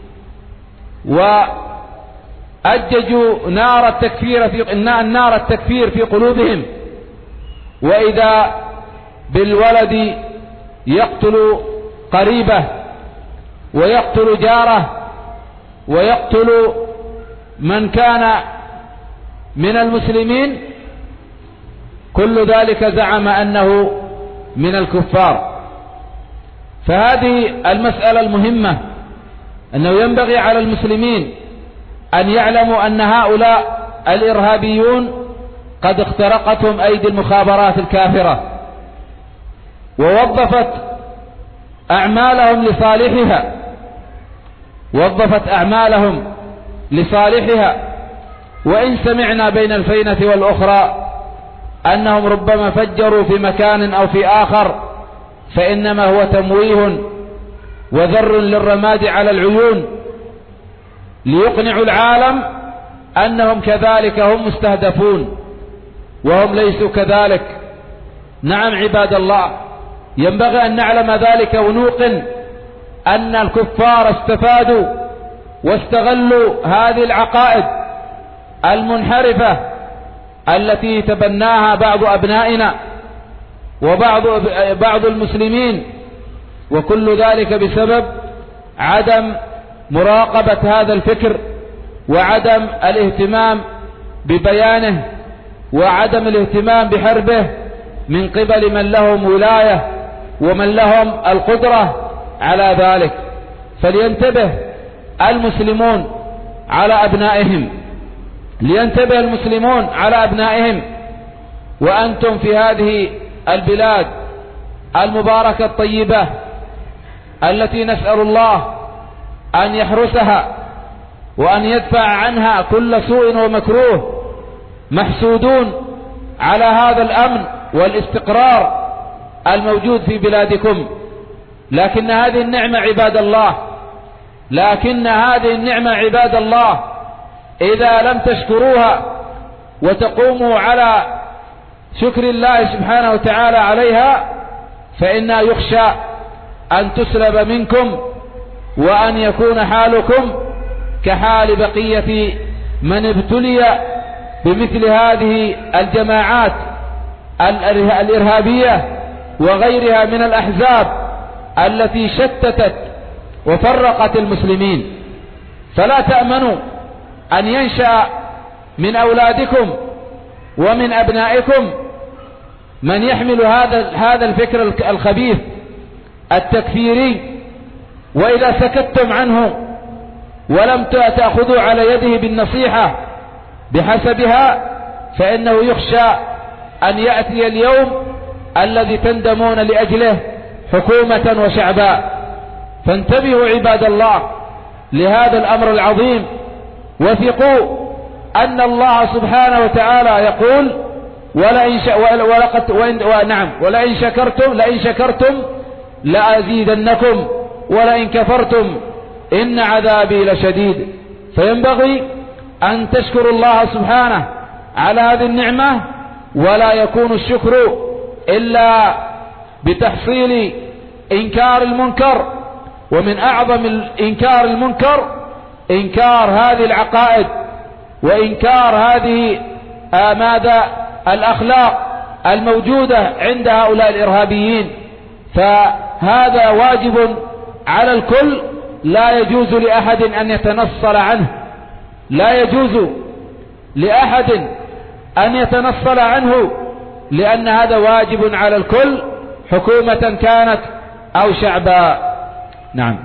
وأججوا نار التكفير في النار التكفير في قلوبهم. وإذا بالولد يقتل قريبه ويقتل جاره ويقتل من كان من المسلمين، كل ذلك زعم أنه من الكفار. فهذه المسألة المهمة أنه ينبغي على المسلمين أن يعلموا أن هؤلاء الإرهابيون قد اخترقتهم أيدي المخابرات الكافرة ووظفت أعمالهم لصالحها وظفت أعمالهم لصالحها. وإن سمعنا بين الفينة والأخرى أنهم ربما فجروا في مكان أو في آخر فإنما هو تمويه وذر للرماد على العيون ليقنعوا العالم أنهم كذلك هم مستهدفون وهم ليسوا كذلك. نعم عباد الله، ينبغي أن نعلم ذلك ونوقن أن الكفار استفادوا واستغلوا هذه العقائد المنحرفة التي تبناها بعض أبنائنا وبعض بعض المسلمين، وكل ذلك بسبب عدم مراقبة هذا الفكر وعدم الاهتمام ببيانه وعدم الاهتمام بحربه من قبل من لهم ولاية ومن لهم القدرة على ذلك. فلينتبه المسلمون على أبنائهم لينتبه المسلمون على أبنائهم. وأنتم في هذه البلاد المباركة الطيبة التي نسأل الله أن يحرسها وأن يدفع عنها كل سوء ومكروه. محسودون على هذا الأمن والاستقرار الموجود في بلادكم، لكن هذه النعمة عباد الله لكن هذه النعمة عباد الله إذا لم تشكروها وتقوموا على شكر الله سبحانه وتعالى عليها فإنها يخشى أن تسلب منكم وأن يكون حالكم كحال بقية من ابتلي بمثل هذه الجماعات الإرهابية وغيرها من الأحزاب التي شتتت وفرقت المسلمين. فلا تأمنوا أن ينشأ من أولادكم ومن أبنائكم من يحمل هذا هذا الفكر الخبيث التكفيري، وإذا سكتتم عنه ولم تأخذوا على يده بالنصيحة بحسبها فإنه يخشى أن يأتي اليوم الذي تندمون لأجله حكومة وشعبا. فانتبهوا عباد الله لهذا الأمر العظيم، وثقوا أن الله سبحانه وتعالى يقول ولئن ش... ولقد... وإن... ونعم ولئن شكرتم لئن شكرتم لأزيدنكم ولئن كفرتم إن عذابي لشديد. فينبغي أن تشكروا الله سبحانه على هذه النعمة، ولا يكون الشكر إلا بتحصيل إنكار المنكر. ومن أعظم الإنكار المنكر إنكار هذه العقائد وإنكار هذه آه ماذا الأخلاق الموجودة عند هؤلاء الإرهابيين. فهذا واجب على الكل، لا يجوز لأحد أن يتنصل عنه لا يجوز لأحد أن يتنصل عنه لأن هذا واجب على الكل حكومة كانت أو شعبا. نعم.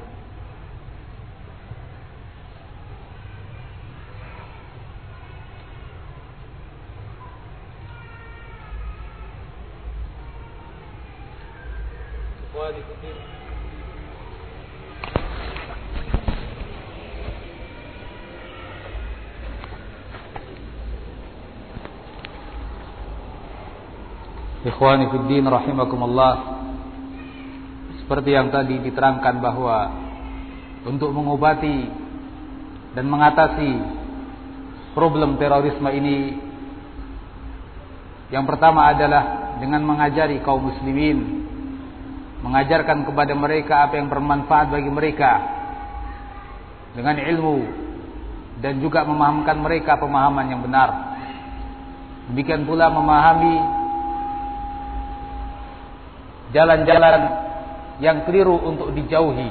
Ikhwani fiddin rahimakumullah, seperti yang tadi diterangkan bahwa untuk mengobati dan mengatasi problem terorisme ini, yang pertama adalah dengan mengajari kaum muslimin, mengajarkan kepada mereka apa yang bermanfaat bagi mereka dengan ilmu, dan juga memahamkan mereka pemahaman yang benar. Demikian pula memahami jalan-jalan yang keliru untuk dijauhi.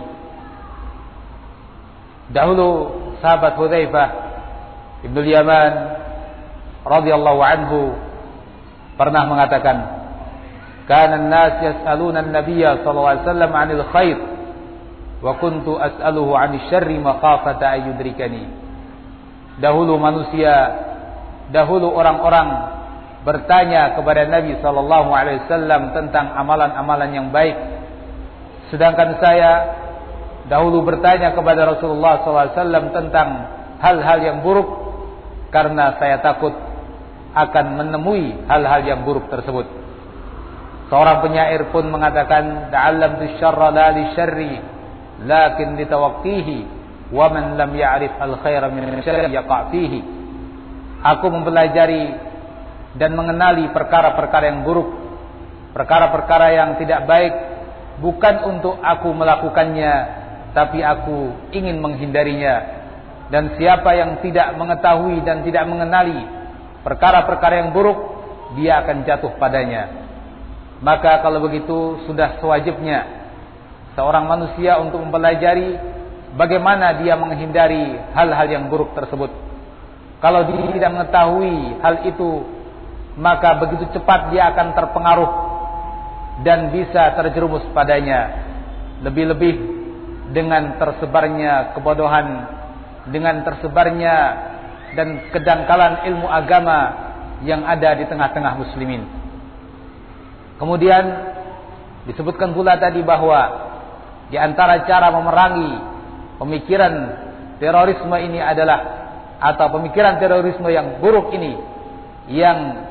Dahulu sahabat Hudzaifah Ibnu Yaman radhiyallahu anhu pernah mengatakan, "Kana an-nas yas'aluna an-nabiyya sallallahu alaihi wasallam 'anil khair wa kuntu as'aluhu 'anil syarri makhafata ay yudrikani." Dahulu manusia, dahulu orang-orang bertanya kepada Nabi sallallahu alaihi wasallam tentang amalan-amalan yang baik, sedangkan saya dahulu bertanya kepada Rasulullah sallallahu alaihi wasallam tentang hal-hal yang buruk, karena saya takut akan menemui hal-hal yang buruk tersebut. Seorang penyair pun mengatakan, "Ta'allamtu syarra la li syarri lakin litawaqqihi wa man lam ya'rif al-khaira min syarri yaqa' fihi." Aku mempelajari dan mengenali perkara-perkara yang buruk, perkara-perkara yang tidak baik, bukan untuk aku melakukannya, tapi aku ingin menghindarinya. Dan siapa yang tidak mengetahui dan tidak mengenali perkara-perkara yang buruk, dia akan jatuh padanya. Maka kalau begitu sudah sewajibnya seorang manusia untuk mempelajari bagaimana dia menghindari hal-hal yang buruk tersebut. Kalau dia tidak mengetahui hal itu, maka begitu cepat dia akan terpengaruh dan bisa terjerumus padanya. Lebih-lebih dengan tersebarnya kebodohan, dengan tersebarnya dan kedangkalan ilmu agama yang ada di tengah-tengah muslimin. Kemudian Disebutkan pula tadi bahwa di antara cara memerangi pemikiran terorisme ini adalah, atau pemikiran terorisme yang buruk ini, yang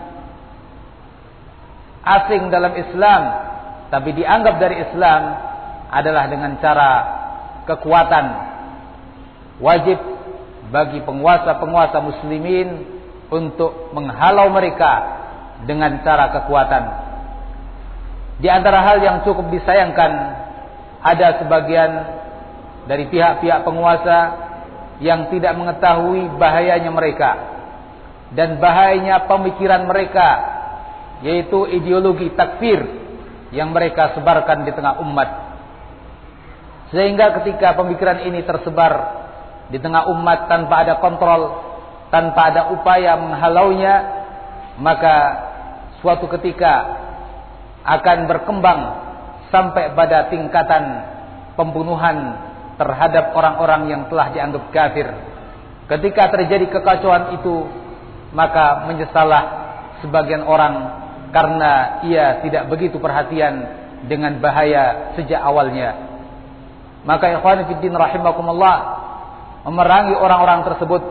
asing dalam Islam tapi dianggap dari Islam, adalah dengan cara kekuatan. Wajib bagi penguasa-penguasa muslimin untuk menghalau mereka dengan cara kekuatan. Di antara hal yang cukup disayangkan, ada sebagian dari pihak-pihak penguasa yang tidak mengetahui bahayanya mereka dan bahayanya pemikiran mereka, yaitu ideologi takfir yang mereka sebarkan di tengah umat. Sehingga ketika pemikiran ini tersebar di tengah umat tanpa ada kontrol, tanpa ada upaya menghalaunya, maka suatu ketika akan berkembang sampai pada tingkatan pembunuhan terhadap orang-orang yang telah dianggap kafir. Ketika terjadi kekacauan itu, maka menyesallah sebagian orang karena ia tidak begitu perhatian dengan bahaya sejak awalnya. Maka ikhwan fillah rahimakumullah, memerangi orang-orang tersebut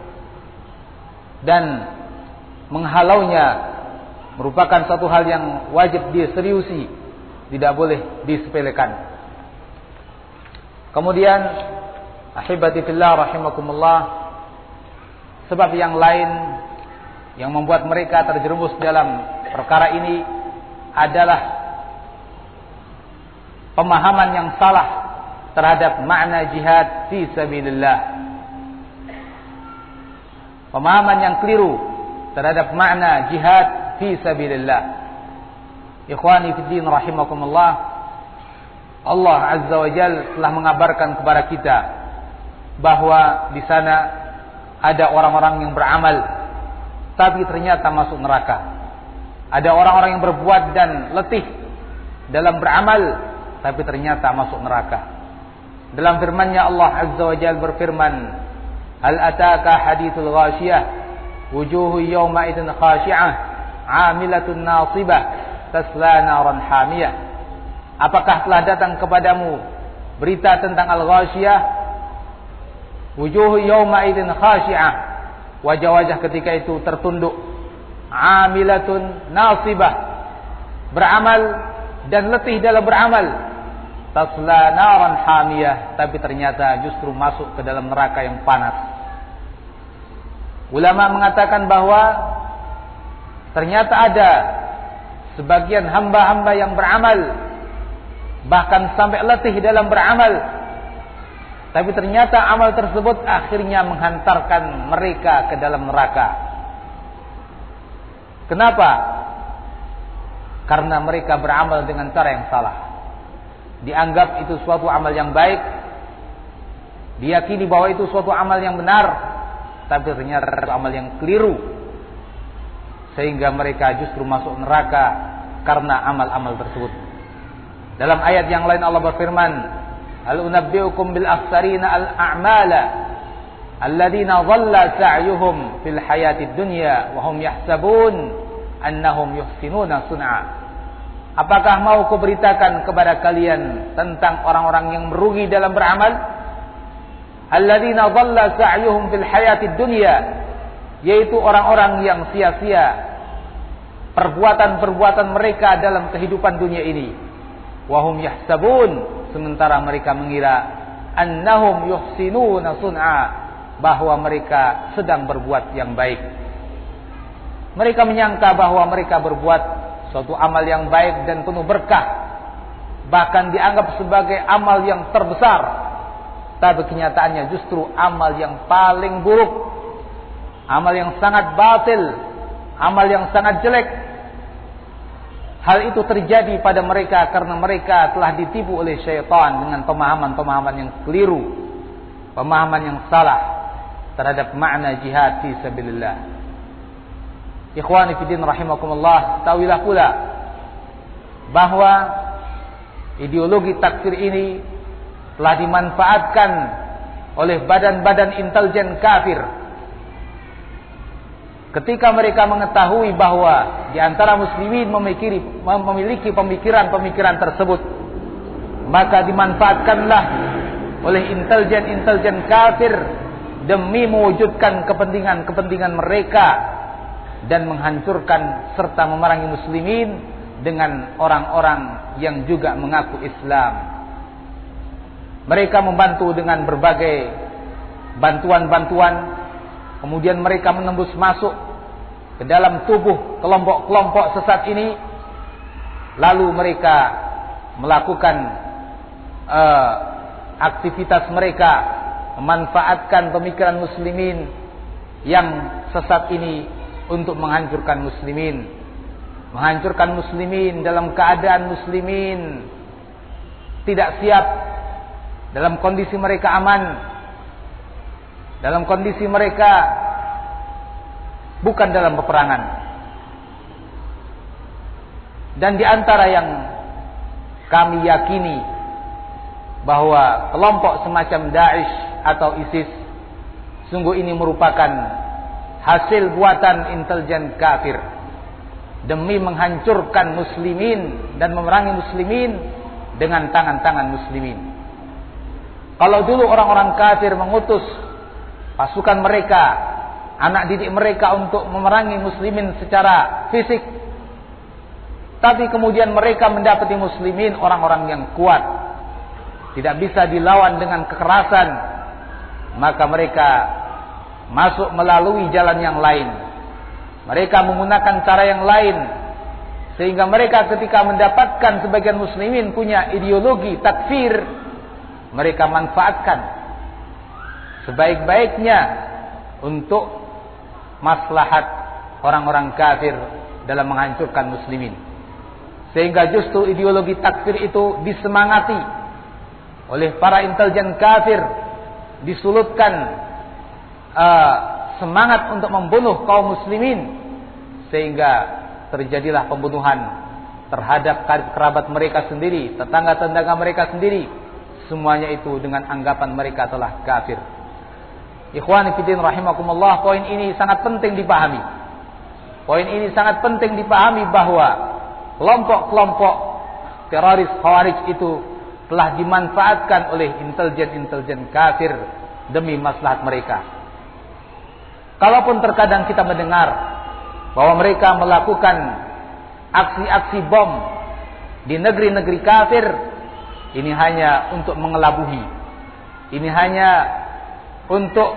dan menghalaunya merupakan satu hal yang wajib diseriusi, tidak boleh disepelekan. Kemudian ahibati fillah rahimakumullah, sebab yang lain yang membuat mereka terjerumus dalam perkara ini adalah pemahaman yang salah terhadap makna jihad fi sabilillah. Pemahaman yang keliru terhadap makna jihad fi sabilillah. Ikhwani fi din rahimakumullah, Allah Azza wa Jalla telah mengabarkan kepada kita bahwa di sana ada orang-orang yang beramal tapi ternyata masuk neraka. Ada orang-orang yang berbuat dan letih dalam beramal tapi ternyata masuk neraka. Dalam firman-Nya Allah Azza wa Jalla berfirman, "Hal ataka hadithul ghashiyah, wujuhu yawma idzin khashi'ah, 'amilatun nasibah, tasla naran hamiyah." Apakah telah datang kepadamu berita tentang al-ghashiyah? Wujuhu yawma idzin khashi'ah, wajah-wajah ketika itu tertunduk. 'Amilatun nasibah, beramal dan letih dalam beramal. Tasla naran hamiyah, tapi ternyata justru masuk ke dalam neraka yang panas. Ulama mengatakan bahwa ternyata ada sebagian hamba-hamba yang beramal bahkan sampai letih dalam beramal, tapi ternyata amal tersebut akhirnya menghantarkan mereka ke dalam neraka. Kenapa? Karena mereka beramal dengan cara yang salah. Dianggap itu suatu amal yang baik, diyakini bahwa itu suatu amal yang benar, tapi ternyata itu amal yang keliru, sehingga mereka justru masuk neraka karena amal-amal tersebut. Dalam ayat yang lain Allah berfirman, "Hal unabbiukum bil akhsarina al a'mala alladziina dhalla sa'yuhum fil hayatid dunya wa hum yahsabun annahum yuhsinuna sun'a." Apakah mau kuberitakan kepada kalian tentang orang-orang yang merugi dalam beramal? Alladzina dhalla sa'yuhum fil hayatid dunya, yaitu orang-orang yang sia-sia perbuatan-perbuatan mereka dalam kehidupan dunia ini. Wa hum yahsabun, sementara mereka mengira annahum yuhsinuna sun'a, bahwa mereka sedang berbuat yang baik. Mereka menyangka bahwa mereka berbuat suatu amal yang baik dan penuh berkah, bahkan dianggap sebagai amal yang terbesar, tapi kenyataannya justru amal yang paling buruk, amal yang sangat batil, amal yang sangat jelek. Hal itu terjadi pada mereka karena mereka telah ditipu oleh syaitan dengan pemahaman-pemahaman yang keliru, pemahaman yang salah terhadap makna jihad fi sabilillah. Ikhwani fiddin rahimakumullah, tahuilah pula bahwa ideologi takfir ini telah dimanfaatkan oleh badan-badan intelijen kafir ketika mereka mengetahui bahwa di antara muslimin memiliki, memiliki pemikiran-pemikiran tersebut, maka dimanfaatkanlah oleh intelijen-intelijen kafir demi mewujudkan kepentingan-kepentingan mereka dan menghancurkan serta memerangi muslimin dengan orang-orang yang juga mengaku Islam. Mereka membantu dengan berbagai bantuan-bantuan. Kemudian mereka menembus masuk ke dalam tubuh kelompok-kelompok sesat ini. Lalu mereka melakukan uh, aktivitas mereka, memanfaatkan pemikiran muslimin yang sesat ini untuk menghancurkan muslimin. Menghancurkan muslimin dalam keadaan muslimin tidak siap, dalam kondisi mereka aman, dalam kondisi mereka bukan dalam peperangan. Dan di antara yang kami yakini bahwa kelompok semacam Daesh atau ISIS sungguh ini merupakan hasil buatan intelijen kafir demi menghancurkan muslimin dan memerangi muslimin dengan tangan-tangan muslimin. Kalau dulu orang-orang kafir mengutus pasukan mereka, anak didik mereka untuk memerangi muslimin secara fisik, tapi kemudian mereka mendapati muslimin orang-orang yang kuat, tidak bisa dilawan dengan kekerasan, maka mereka masuk melalui jalan yang lain. Mereka menggunakan cara yang lain, sehingga mereka ketika mendapatkan sebagian muslimin punya ideologi takfir, mereka manfaatkan sebaik-baiknya untuk maslahat orang-orang kafir dalam menghancurkan muslimin. Sehingga justru ideologi takfir itu disemangati oleh para intelijen kafir, disulutkan uh, semangat untuk membunuh kaum muslimin, sehingga terjadilah pembunuhan terhadap kerabat mereka sendiri, tetangga-tetangga mereka sendiri. Semuanya itu dengan anggapan mereka telah kafir. Ikhwani fillah rahimakumullah, poin ini sangat penting dipahami. Poin ini sangat penting dipahami bahwa kelompok-kelompok teroris Khawarij itu telah dimanfaatkan oleh intelijen-intelijen kafir demi maslahat mereka. Kalaupun terkadang kita mendengar bahwa mereka melakukan aksi-aksi bom di negeri-negeri kafir, ini hanya untuk mengelabuhi. Ini hanya untuk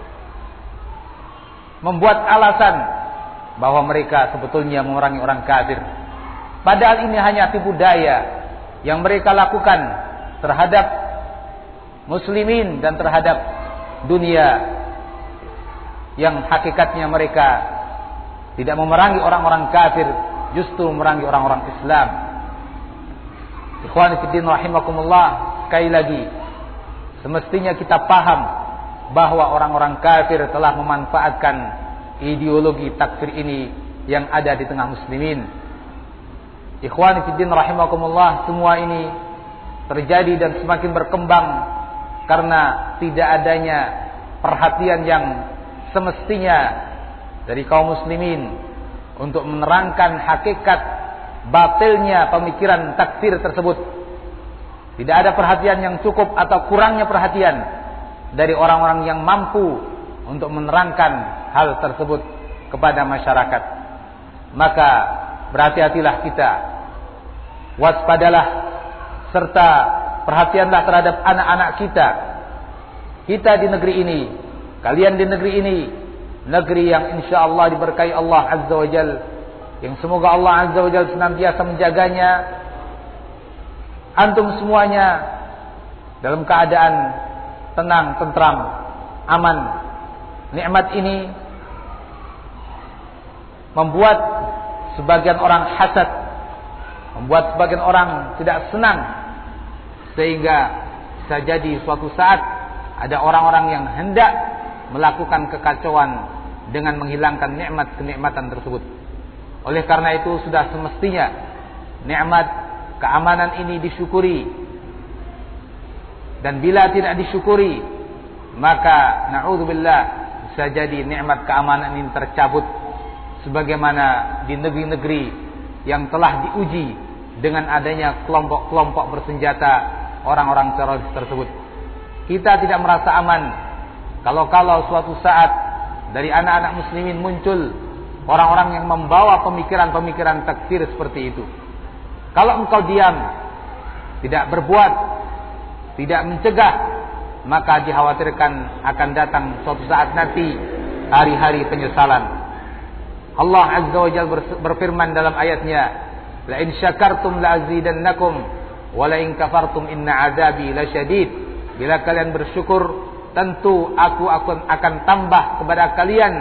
membuat alasan bahwa mereka sebetulnya memerangi orang kafir. Padahal ini hanya tipu daya yang mereka lakukan terhadap muslimin dan terhadap dunia, yang hakikatnya mereka tidak memerangi orang-orang kafir, justru memerangi orang-orang Islam. Ikhwani fiddin rahimakumullah, sekali lagi semestinya kita paham bahwa orang-orang kafir telah memanfaatkan ideologi takfir ini yang ada di tengah muslimin. Ikhwani fiddin rahimakumullah, semua ini terjadi dan semakin berkembang karena tidak adanya perhatian yang semestinya dari kaum muslimin untuk menerangkan hakikat batilnya pemikiran takfir tersebut. Tidak ada perhatian yang cukup atau kurangnya perhatian dari orang-orang yang mampu untuk menerangkan hal tersebut kepada masyarakat. Maka berhati-hatilah kita, waspadalah, serta perhatianlah terhadap anak-anak kita. Kita di negeri ini, kalian di negeri ini, negeri yang insya Allah diberkahi Allah Azza wa Jal, yang semoga Allah Azza wa Jal senantiasa menjaganya. Antum semuanya dalam keadaan tenang, tentram, aman. Nikmat ini membuat sebagian orang hasad, membuat sebagian orang tidak senang, sehingga bisa jadi suatu saat ada orang-orang yang hendak melakukan kekacauan dengan menghilangkan nikmat kenikmatan tersebut. Oleh karena itu sudah semestinya nikmat keamanan ini disyukuri, dan bila tidak disyukuri maka na'udzubillah bisa jadi nikmat keamanan ini tercabut sebagaimana di negeri-negeri yang telah diuji dengan adanya kelompok-kelompok bersenjata orang-orang teroris tersebut. Kita tidak merasa aman kalau-kalau suatu saat dari anak-anak muslimin muncul orang-orang yang membawa pemikiran-pemikiran takfir seperti itu. Kalau engkau diam, tidak berbuat, tidak mencegah, maka dikhawatirkan akan datang suatu saat nanti hari-hari penyesalan. Allah Azza wa Jalla berfirman dalam ayatnya, la in syakartum la azidannakum wa la in kafartum inna azabi lasyadid. Bila kalian bersyukur, tentu aku akan akan tambah kepada kalian.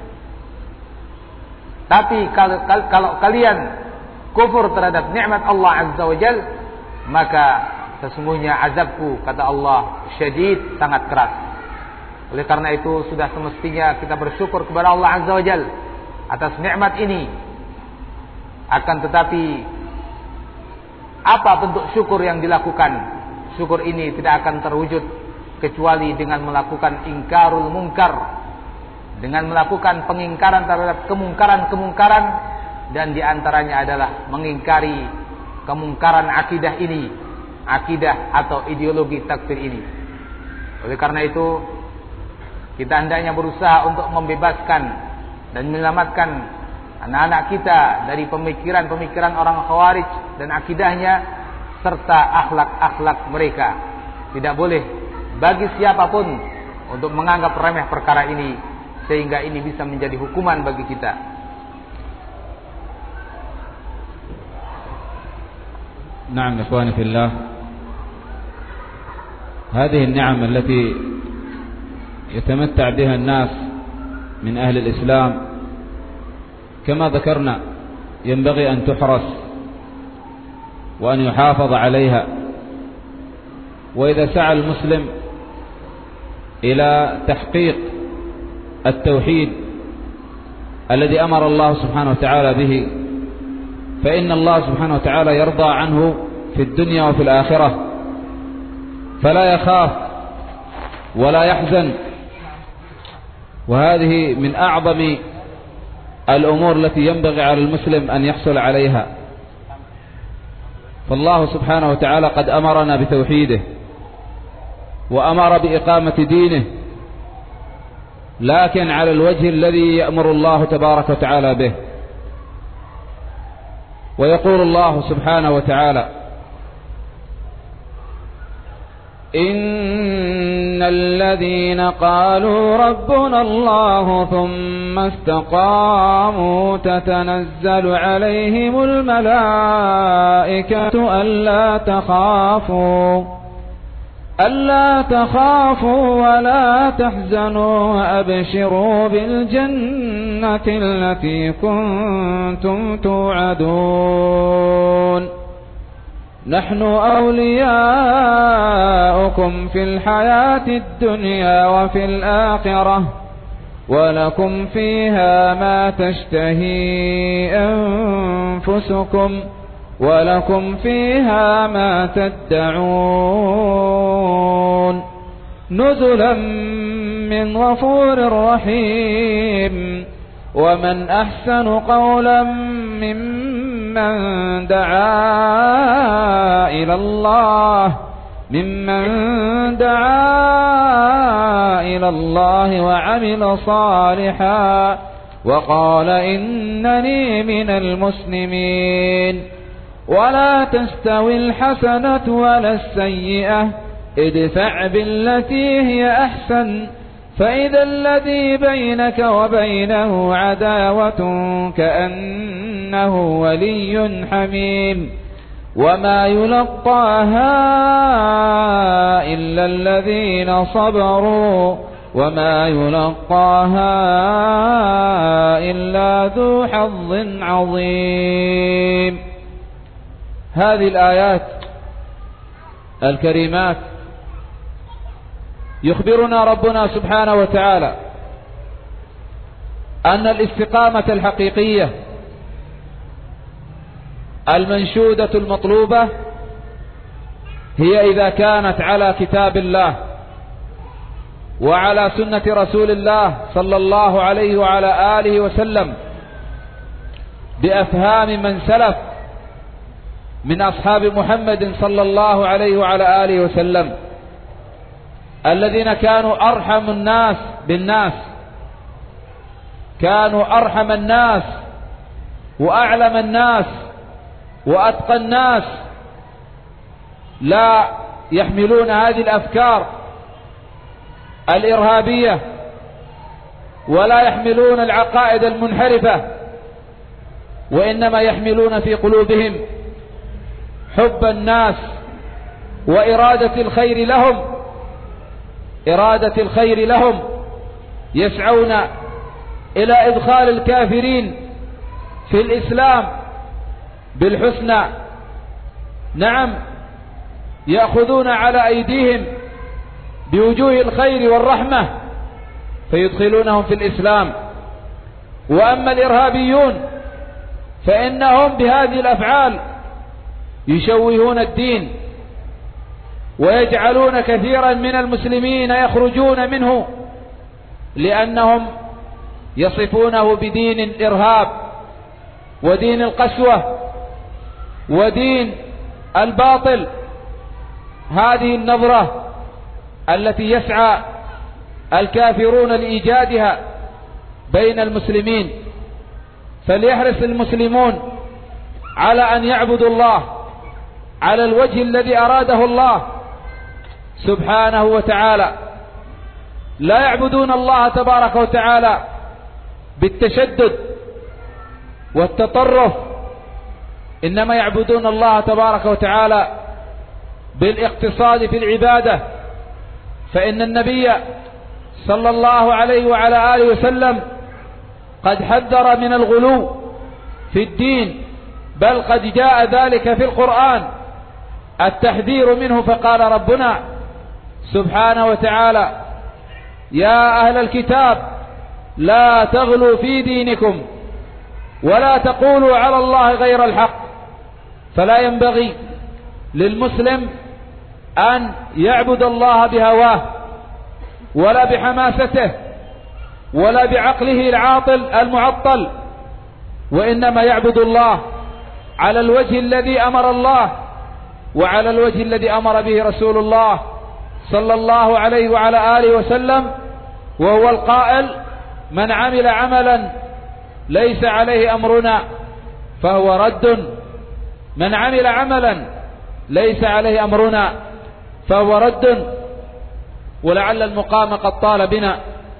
Tapi kalau, kalau kalian kufur terhadap nikmat Allah Azza wa Jalla, maka sesungguhnya azabku, kata Allah, syadid, sangat keras. Oleh karena itu sudah semestinya kita bersyukur kepada Allah Azza wa Jalla atas nikmat ini. Akan tetapi apa bentuk syukur yang dilakukan? Syukur ini tidak akan terwujud kecuali dengan melakukan ingkarul mungkar, dengan melakukan pengingkaran terhadap kemungkaran-kemungkaran, dan diantaranya adalah mengingkari kemungkaran akidah ini, akidah atau ideologi takfir ini. Oleh karena itu kita hendaknya berusaha untuk membebaskan dan menyelamatkan anak-anak kita dari pemikiran-pemikiran orang Khawarij dan akidahnya serta akhlak-akhlak mereka. Tidak boleh bagi siapapun untuk menganggap remeh perkara ini, sehingga ini bisa menjadi hukuman bagi kita. نعم إخواني في الله، هذه النعم التي يتمتع بها الناس من أهل الإسلام كما ذكرنا ينبغي أن تحرس وأن يحافظ عليها. وإذا سعى المسلم إلى تحقيق التوحيد الذي أمر الله سبحانه وتعالى به، فإن الله سبحانه وتعالى يرضى عنه في الدنيا وفي الآخرة، فلا يخاف ولا يحزن. وهذه من أعظم الأمور التي ينبغي على المسلم أن يحصل عليها. فالله سبحانه وتعالى قد أمرنا بتوحيده وأمر بإقامة دينه، لكن على الوجه الذي يأمر الله تبارك وتعالى به. ويقول الله سبحانه وتعالى: إن الذين قالوا ربنا الله ثم استقاموا تتنزل عليهم الملائكة ألا تخافوا ألا تخافوا ولا تحزنوا وأبشروا بالجنة التي كنتم توعدون نحن أولياؤكم في الحياة الدنيا وفي الآخرة ولكم فيها ما تشتهي أنفسكم ولكم فيها ما تدعون نزلا من غفور رحيم. ومن أحسن قولا ممن دعا إلى الله ممن دعا إلى الله وعمل صالحا وقال إنني من المسلمين. ولا تستوي الحسنة ولا السيئة ادفع بالتي هي أحسن فإذا الذي بينك وبينه عداوة كأنه ولي حميم. وما يلقاها إلا الذين صبروا وما يلقاها إلا ذو حظ عظيم. هذه الآيات الكريمات يخبرنا ربنا سبحانه وتعالى أن الاستقامة الحقيقية المنشودة المطلوبة هي إذا كانت على كتاب الله وعلى سنة رسول الله صلى الله عليه وعلى آله وسلم بأفهام من سلف من أصحاب محمد صلى الله عليه وعلى آله وسلم، الذين كانوا أرحم الناس بالناس، كانوا أرحم الناس وأعلم الناس وأتقى الناس، لا يحملون هذه الأفكار الإرهابية ولا يحملون العقائد المنحرفة، وإنما يحملون في قلوبهم حب الناس وإرادة الخير لهم، إرادة الخير لهم، يسعون إلى إدخال الكافرين في الإسلام بالحسنى. نعم، يأخذون على أيديهم بوجوه الخير والرحمة فيدخلونهم في الإسلام. وأما الإرهابيون فإنهم بهذه الأفعال يشوهون الدين ويجعلون كثيرا من المسلمين يخرجون منه، لأنهم يصفونه بدين الإرهاب ودين القسوة ودين الباطل. هذه النظرة التي يسعى الكافرون لإيجادها بين المسلمين، فليحرص المسلمون على أن يعبدوا الله على الوجه الذي أراده الله سبحانه وتعالى، لا يعبدون الله تبارك وتعالى بالتشدد والتطرف، إنما يعبدون الله تبارك وتعالى بالاقتصاد في العبادة. فإن النبي صلى الله عليه وعلى آله وسلم قد حذر من الغلو في الدين، بل قد جاء ذلك في القرآن التحذير منه، فقال ربنا سبحانه وتعالى: يا أهل الكتاب لا تغلوا في دينكم ولا تقولوا على الله غير الحق. فلا ينبغي للمسلم أن يعبد الله بهواه ولا بحماسته ولا بعقله العاطل المعطل، وإنما يعبد الله على الوجه الذي أمر الله وعلى الوجه الذي أمر به رسول الله صلى الله عليه وعلى آله وسلم، وهو القائل: من عمل عملا ليس عليه أمرنا فهو رد. من عمل عملا ليس عليه أمرنا فهو رد. ولعل المقام قد طال بنا،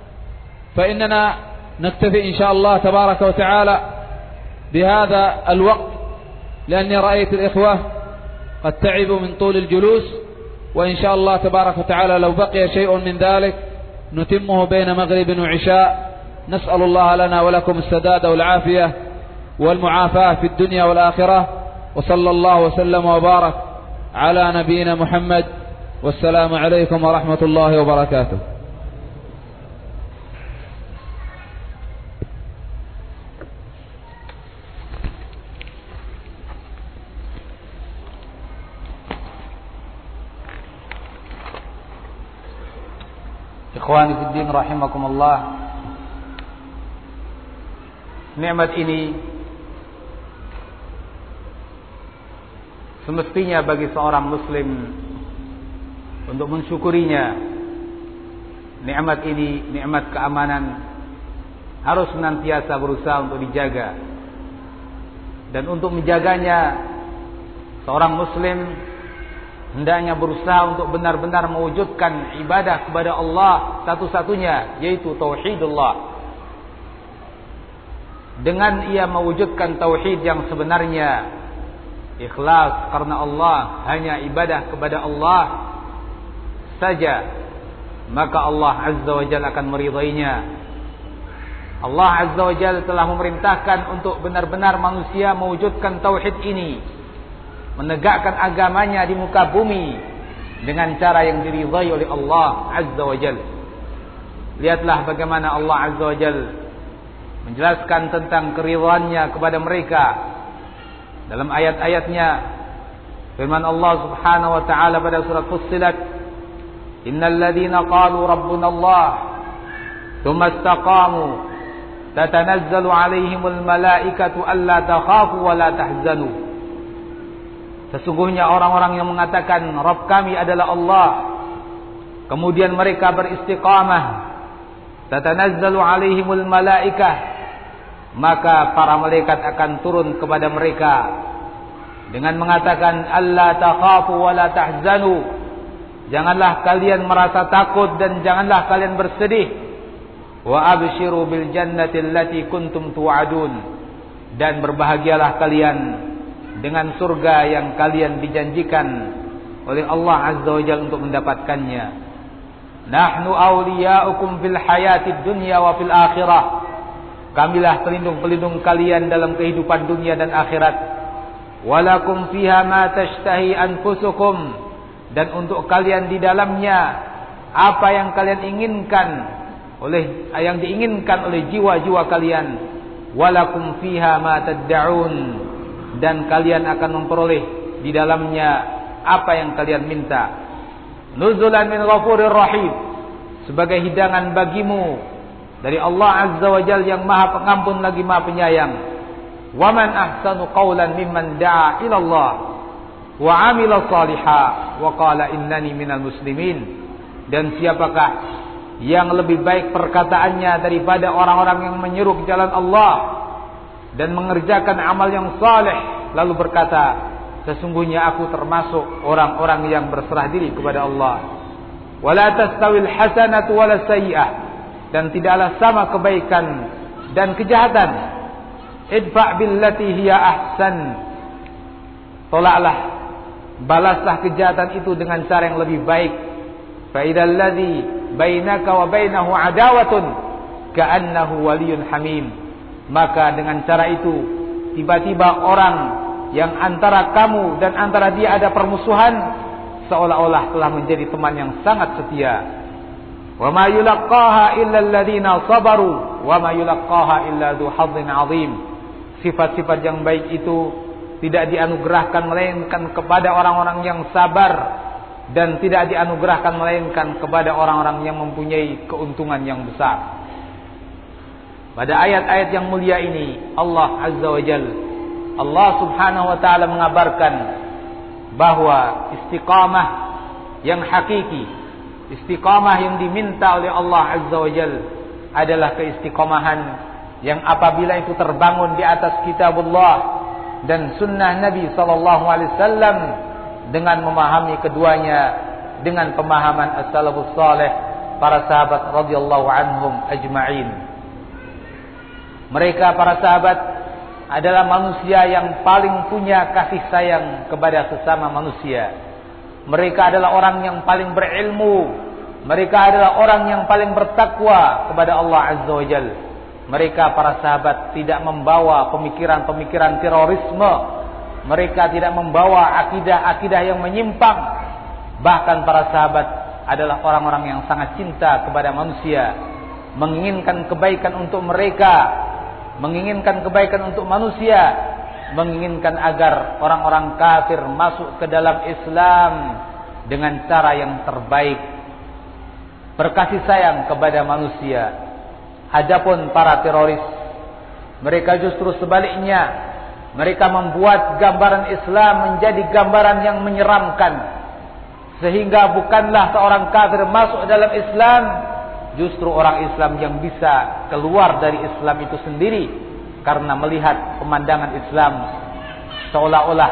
فإننا نكتفي إن شاء الله تبارك وتعالى بهذا الوقت، لأني رأيت الإخوة قد تعبوا من طول الجلوس، وإن شاء الله تبارك وتعالى لو بقي شيء من ذلك نتمه بين مغرب وعشاء. نسأل الله لنا ولكم السداد والعافية والمعافاة في الدنيا والآخرة، وصلى الله وسلم وبارك على نبينا محمد، والسلام عليكم ورحمة الله وبركاته. Ikhwani fiddin rahimakumullah, nikmat ini semestinya bagi seorang muslim untuk mensyukurinya. Nikmat ini, nikmat keamanan, harus senantiasa berusaha untuk dijaga. Dan untuk menjaganya, seorang muslim hendaknya berusaha untuk benar-benar mewujudkan ibadah kepada Allah satu-satunya, yaitu tauhidullah. Dengan ia mewujudkan tauhid yang sebenarnya, ikhlas karena Allah, hanya ibadah kepada Allah saja, maka Allah Azza wa Jalla akan meridainya. Allah Azza wa Jalla telah memerintahkan untuk benar-benar manusia mewujudkan tauhid ini, menegakkan agamanya di muka bumi dengan cara yang diridai oleh Allah Azza wa Jalla. Lihatlah bagaimana Allah Azza wa Jalla menjelaskan tentang keridhaannya kepada mereka dalam ayat-ayatnya. Firman Allah Subhanahu wa taala pada surat Fussilat: innal ladzina qalu rabbuna Allah tsumma istaqamu tatanazzalu 'alaihimul malaikatu alla takhafu wa la tahzanu. Sesungguhnya orang-orang yang mengatakan Rabb kami adalah Allah, kemudian mereka beristiqamah, tatanazzalu 'alaihimul malaikah, maka para malaikat akan turun kepada mereka dengan mengatakan alla takhafu wa la tahzanu. Janganlah kalian merasa takut dan janganlah kalian bersedih. Wa abshiru bil jannati allati kuntum tu'adun. Dan berbahagialah kalian dengan surga yang kalian dijanjikan oleh Allah Azza wa Jalla untuk mendapatkannya. Nahnu awliya'ukum fil hayatid dunya wa fil akhirah. Kamilah pelindung-pelindung kalian dalam kehidupan dunia dan akhirat. Walakum fiha ma tashtahi anfusukum. Dan untuk kalian di dalamnya apa yang kalian inginkan oleh yang diinginkan oleh jiwa-jiwa kalian. Walakum fiha ma tad'un. Dan kalian akan memperoleh di dalamnya apa yang kalian minta. Nuzulan min ghafurir rahim. Sebagai hidangan bagimu dari Allah Azza wa Jalla yang Maha Pengampun lagi Maha Penyayang. Wa man ahsanu qawlan mimman da'a ila Allah wa 'amila shalihan wa qala innani minal muslimin. Dan siapakah yang lebih baik perkataannya daripada orang-orang yang menyeru ke jalan Allah dan mengerjakan amal yang saleh lalu berkata, sesungguhnya aku termasuk orang-orang yang berserah diri kepada Allah. Wala tastawil hasanatu wala sayyi'ah. Dan tidaklah sama kebaikan dan kejahatan. Idfa' billati hiya ahsan. Tolaklah, balaslah kejahatan itu dengan cara yang lebih baik. Fa idzal ladzi bainaka wa bainahu adawatun ka'annahu waliyyun hamim. Maka dengan cara itu tiba-tiba orang yang antara kamu dan antara dia ada permusuhan seolah-olah telah menjadi teman yang sangat setia. Wa ma yulaqqaha illa alladziina sabaru wa ma yulaqqaha illa dzu hadzin 'adzim. Sifat-sifat yang baik itu tidak dianugerahkan melainkan kepada orang-orang yang sabar dan tidak dianugerahkan melainkan kepada orang-orang yang mempunyai keuntungan yang besar. Pada ayat-ayat yang mulia ini Allah Azza wa Jalla, Allah Subhanahu wa taala mengabarkan bahwa istiqamah yang hakiki, istiqamah yang diminta oleh Allah Azza wa Jalla adalah keistiqamahan yang apabila itu terbangun di atas kitabullah dan sunnah Nabi sallallahu alaihi wasallam dengan memahami keduanya dengan pemahaman as-salafus salih, para sahabat radhiyallahu anhum ajma'in. Mereka para sahabat adalah manusia yang paling punya kasih sayang kepada sesama manusia. Mereka adalah orang yang paling berilmu. Mereka adalah orang yang paling bertakwa kepada Allah Azza wa Jalla. Mereka para sahabat tidak membawa pemikiran-pemikiran terorisme. Mereka tidak membawa akidah-akidah yang menyimpang. Bahkan para sahabat adalah orang-orang yang sangat cinta kepada manusia, menginginkan kebaikan untuk mereka, menginginkan kebaikan untuk manusia, menginginkan agar orang-orang kafir masuk ke dalam Islam dengan cara yang terbaik, berkasih sayang kepada manusia. Adapun para teroris, mereka justru sebaliknya, mereka membuat gambaran Islam menjadi gambaran yang menyeramkan, sehingga bukanlah seorang kafir masuk dalam Islam, justru orang Islam yang bisa keluar dari Islam itu sendiri karena melihat pemandangan Islam seolah-olah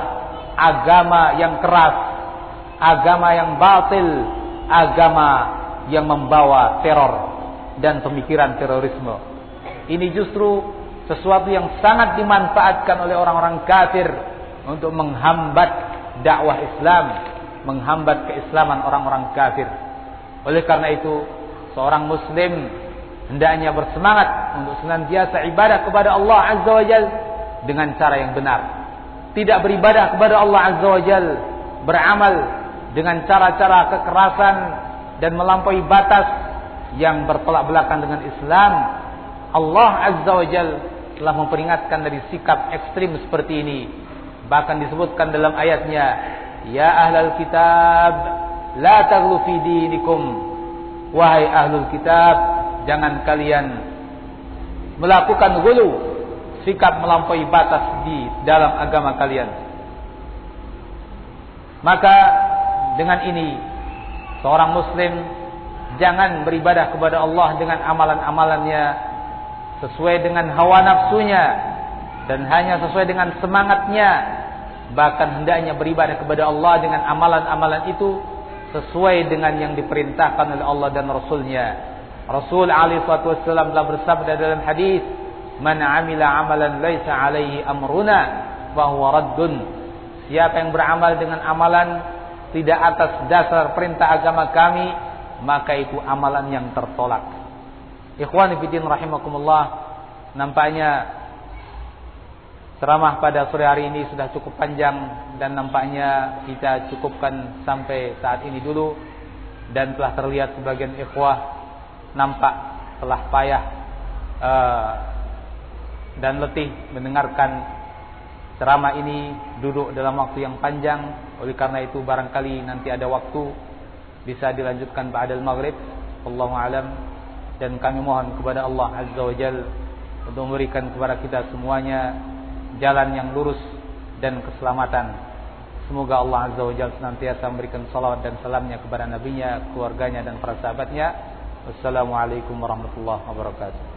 agama yang keras, agama yang batil, agama yang membawa teror dan pemikiran terorisme. Ini justru sesuatu yang sangat dimanfaatkan oleh orang-orang kafir untuk menghambat dakwah Islam, menghambat keislaman orang-orang kafir. Oleh karena itu, seorang muslim hendaknya bersemangat untuk senantiasa ibadah kepada Allah Azza wa Jalla dengan cara yang benar. Tidak beribadah kepada Allah Azza wa Jalla, beramal dengan cara-cara kekerasan dan melampaui batas yang bertolak belakang dengan Islam. Allah Azza wa Jalla telah memperingatkan dari sikap ekstrim seperti ini. Bahkan disebutkan dalam ayatnya, ya ahlal kitab la taghlu fi dinikum. Wahai ahlul kitab, jangan kalian melakukan ghulu, sikap melampaui batas di dalam agama kalian. Maka dengan ini seorang muslim jangan beribadah kepada Allah dengan amalan-amalannya sesuai dengan hawa nafsunya dan hanya sesuai dengan semangatnya. Bahkan hendaknya beribadah kepada Allah dengan amalan-amalan itu sesuai dengan yang diperintahkan oleh Allah dan Rasulnya. Rasul alaihi salatu wassalam telah bersabda dalam hadis, "Man 'amila 'amalan laisa 'alaihi amruna fa huwa raddun." Siapa yang beramal dengan amalan tidak atas dasar perintah agama kami, maka itu amalan yang tertolak. Ikhwani fillah rahimakumullah, nampaknya ceramah pada sore hari ini sudah cukup panjang dan nampaknya kita cukupkan sampai saat ini dulu. Dan telah terlihat sebagian ikhwah nampak telah payah uh, dan letih mendengarkan ceramah ini, duduk dalam waktu yang panjang. Oleh karena itu barangkali nanti ada waktu bisa dilanjutkan ba'dal maghrib, wallahu alam. Dan kami mohon kepada Allah Azza wa Jalla untuk memberikan kepada kita semuanya jalan yang lurus dan keselamatan. Semoga Allah Azza wa Jalla senantiasa memberikan salawat dan salamnya kepada nabinya, keluarganya dan para sahabatnya. Wassalamualaikum warahmatullahi wabarakatuh.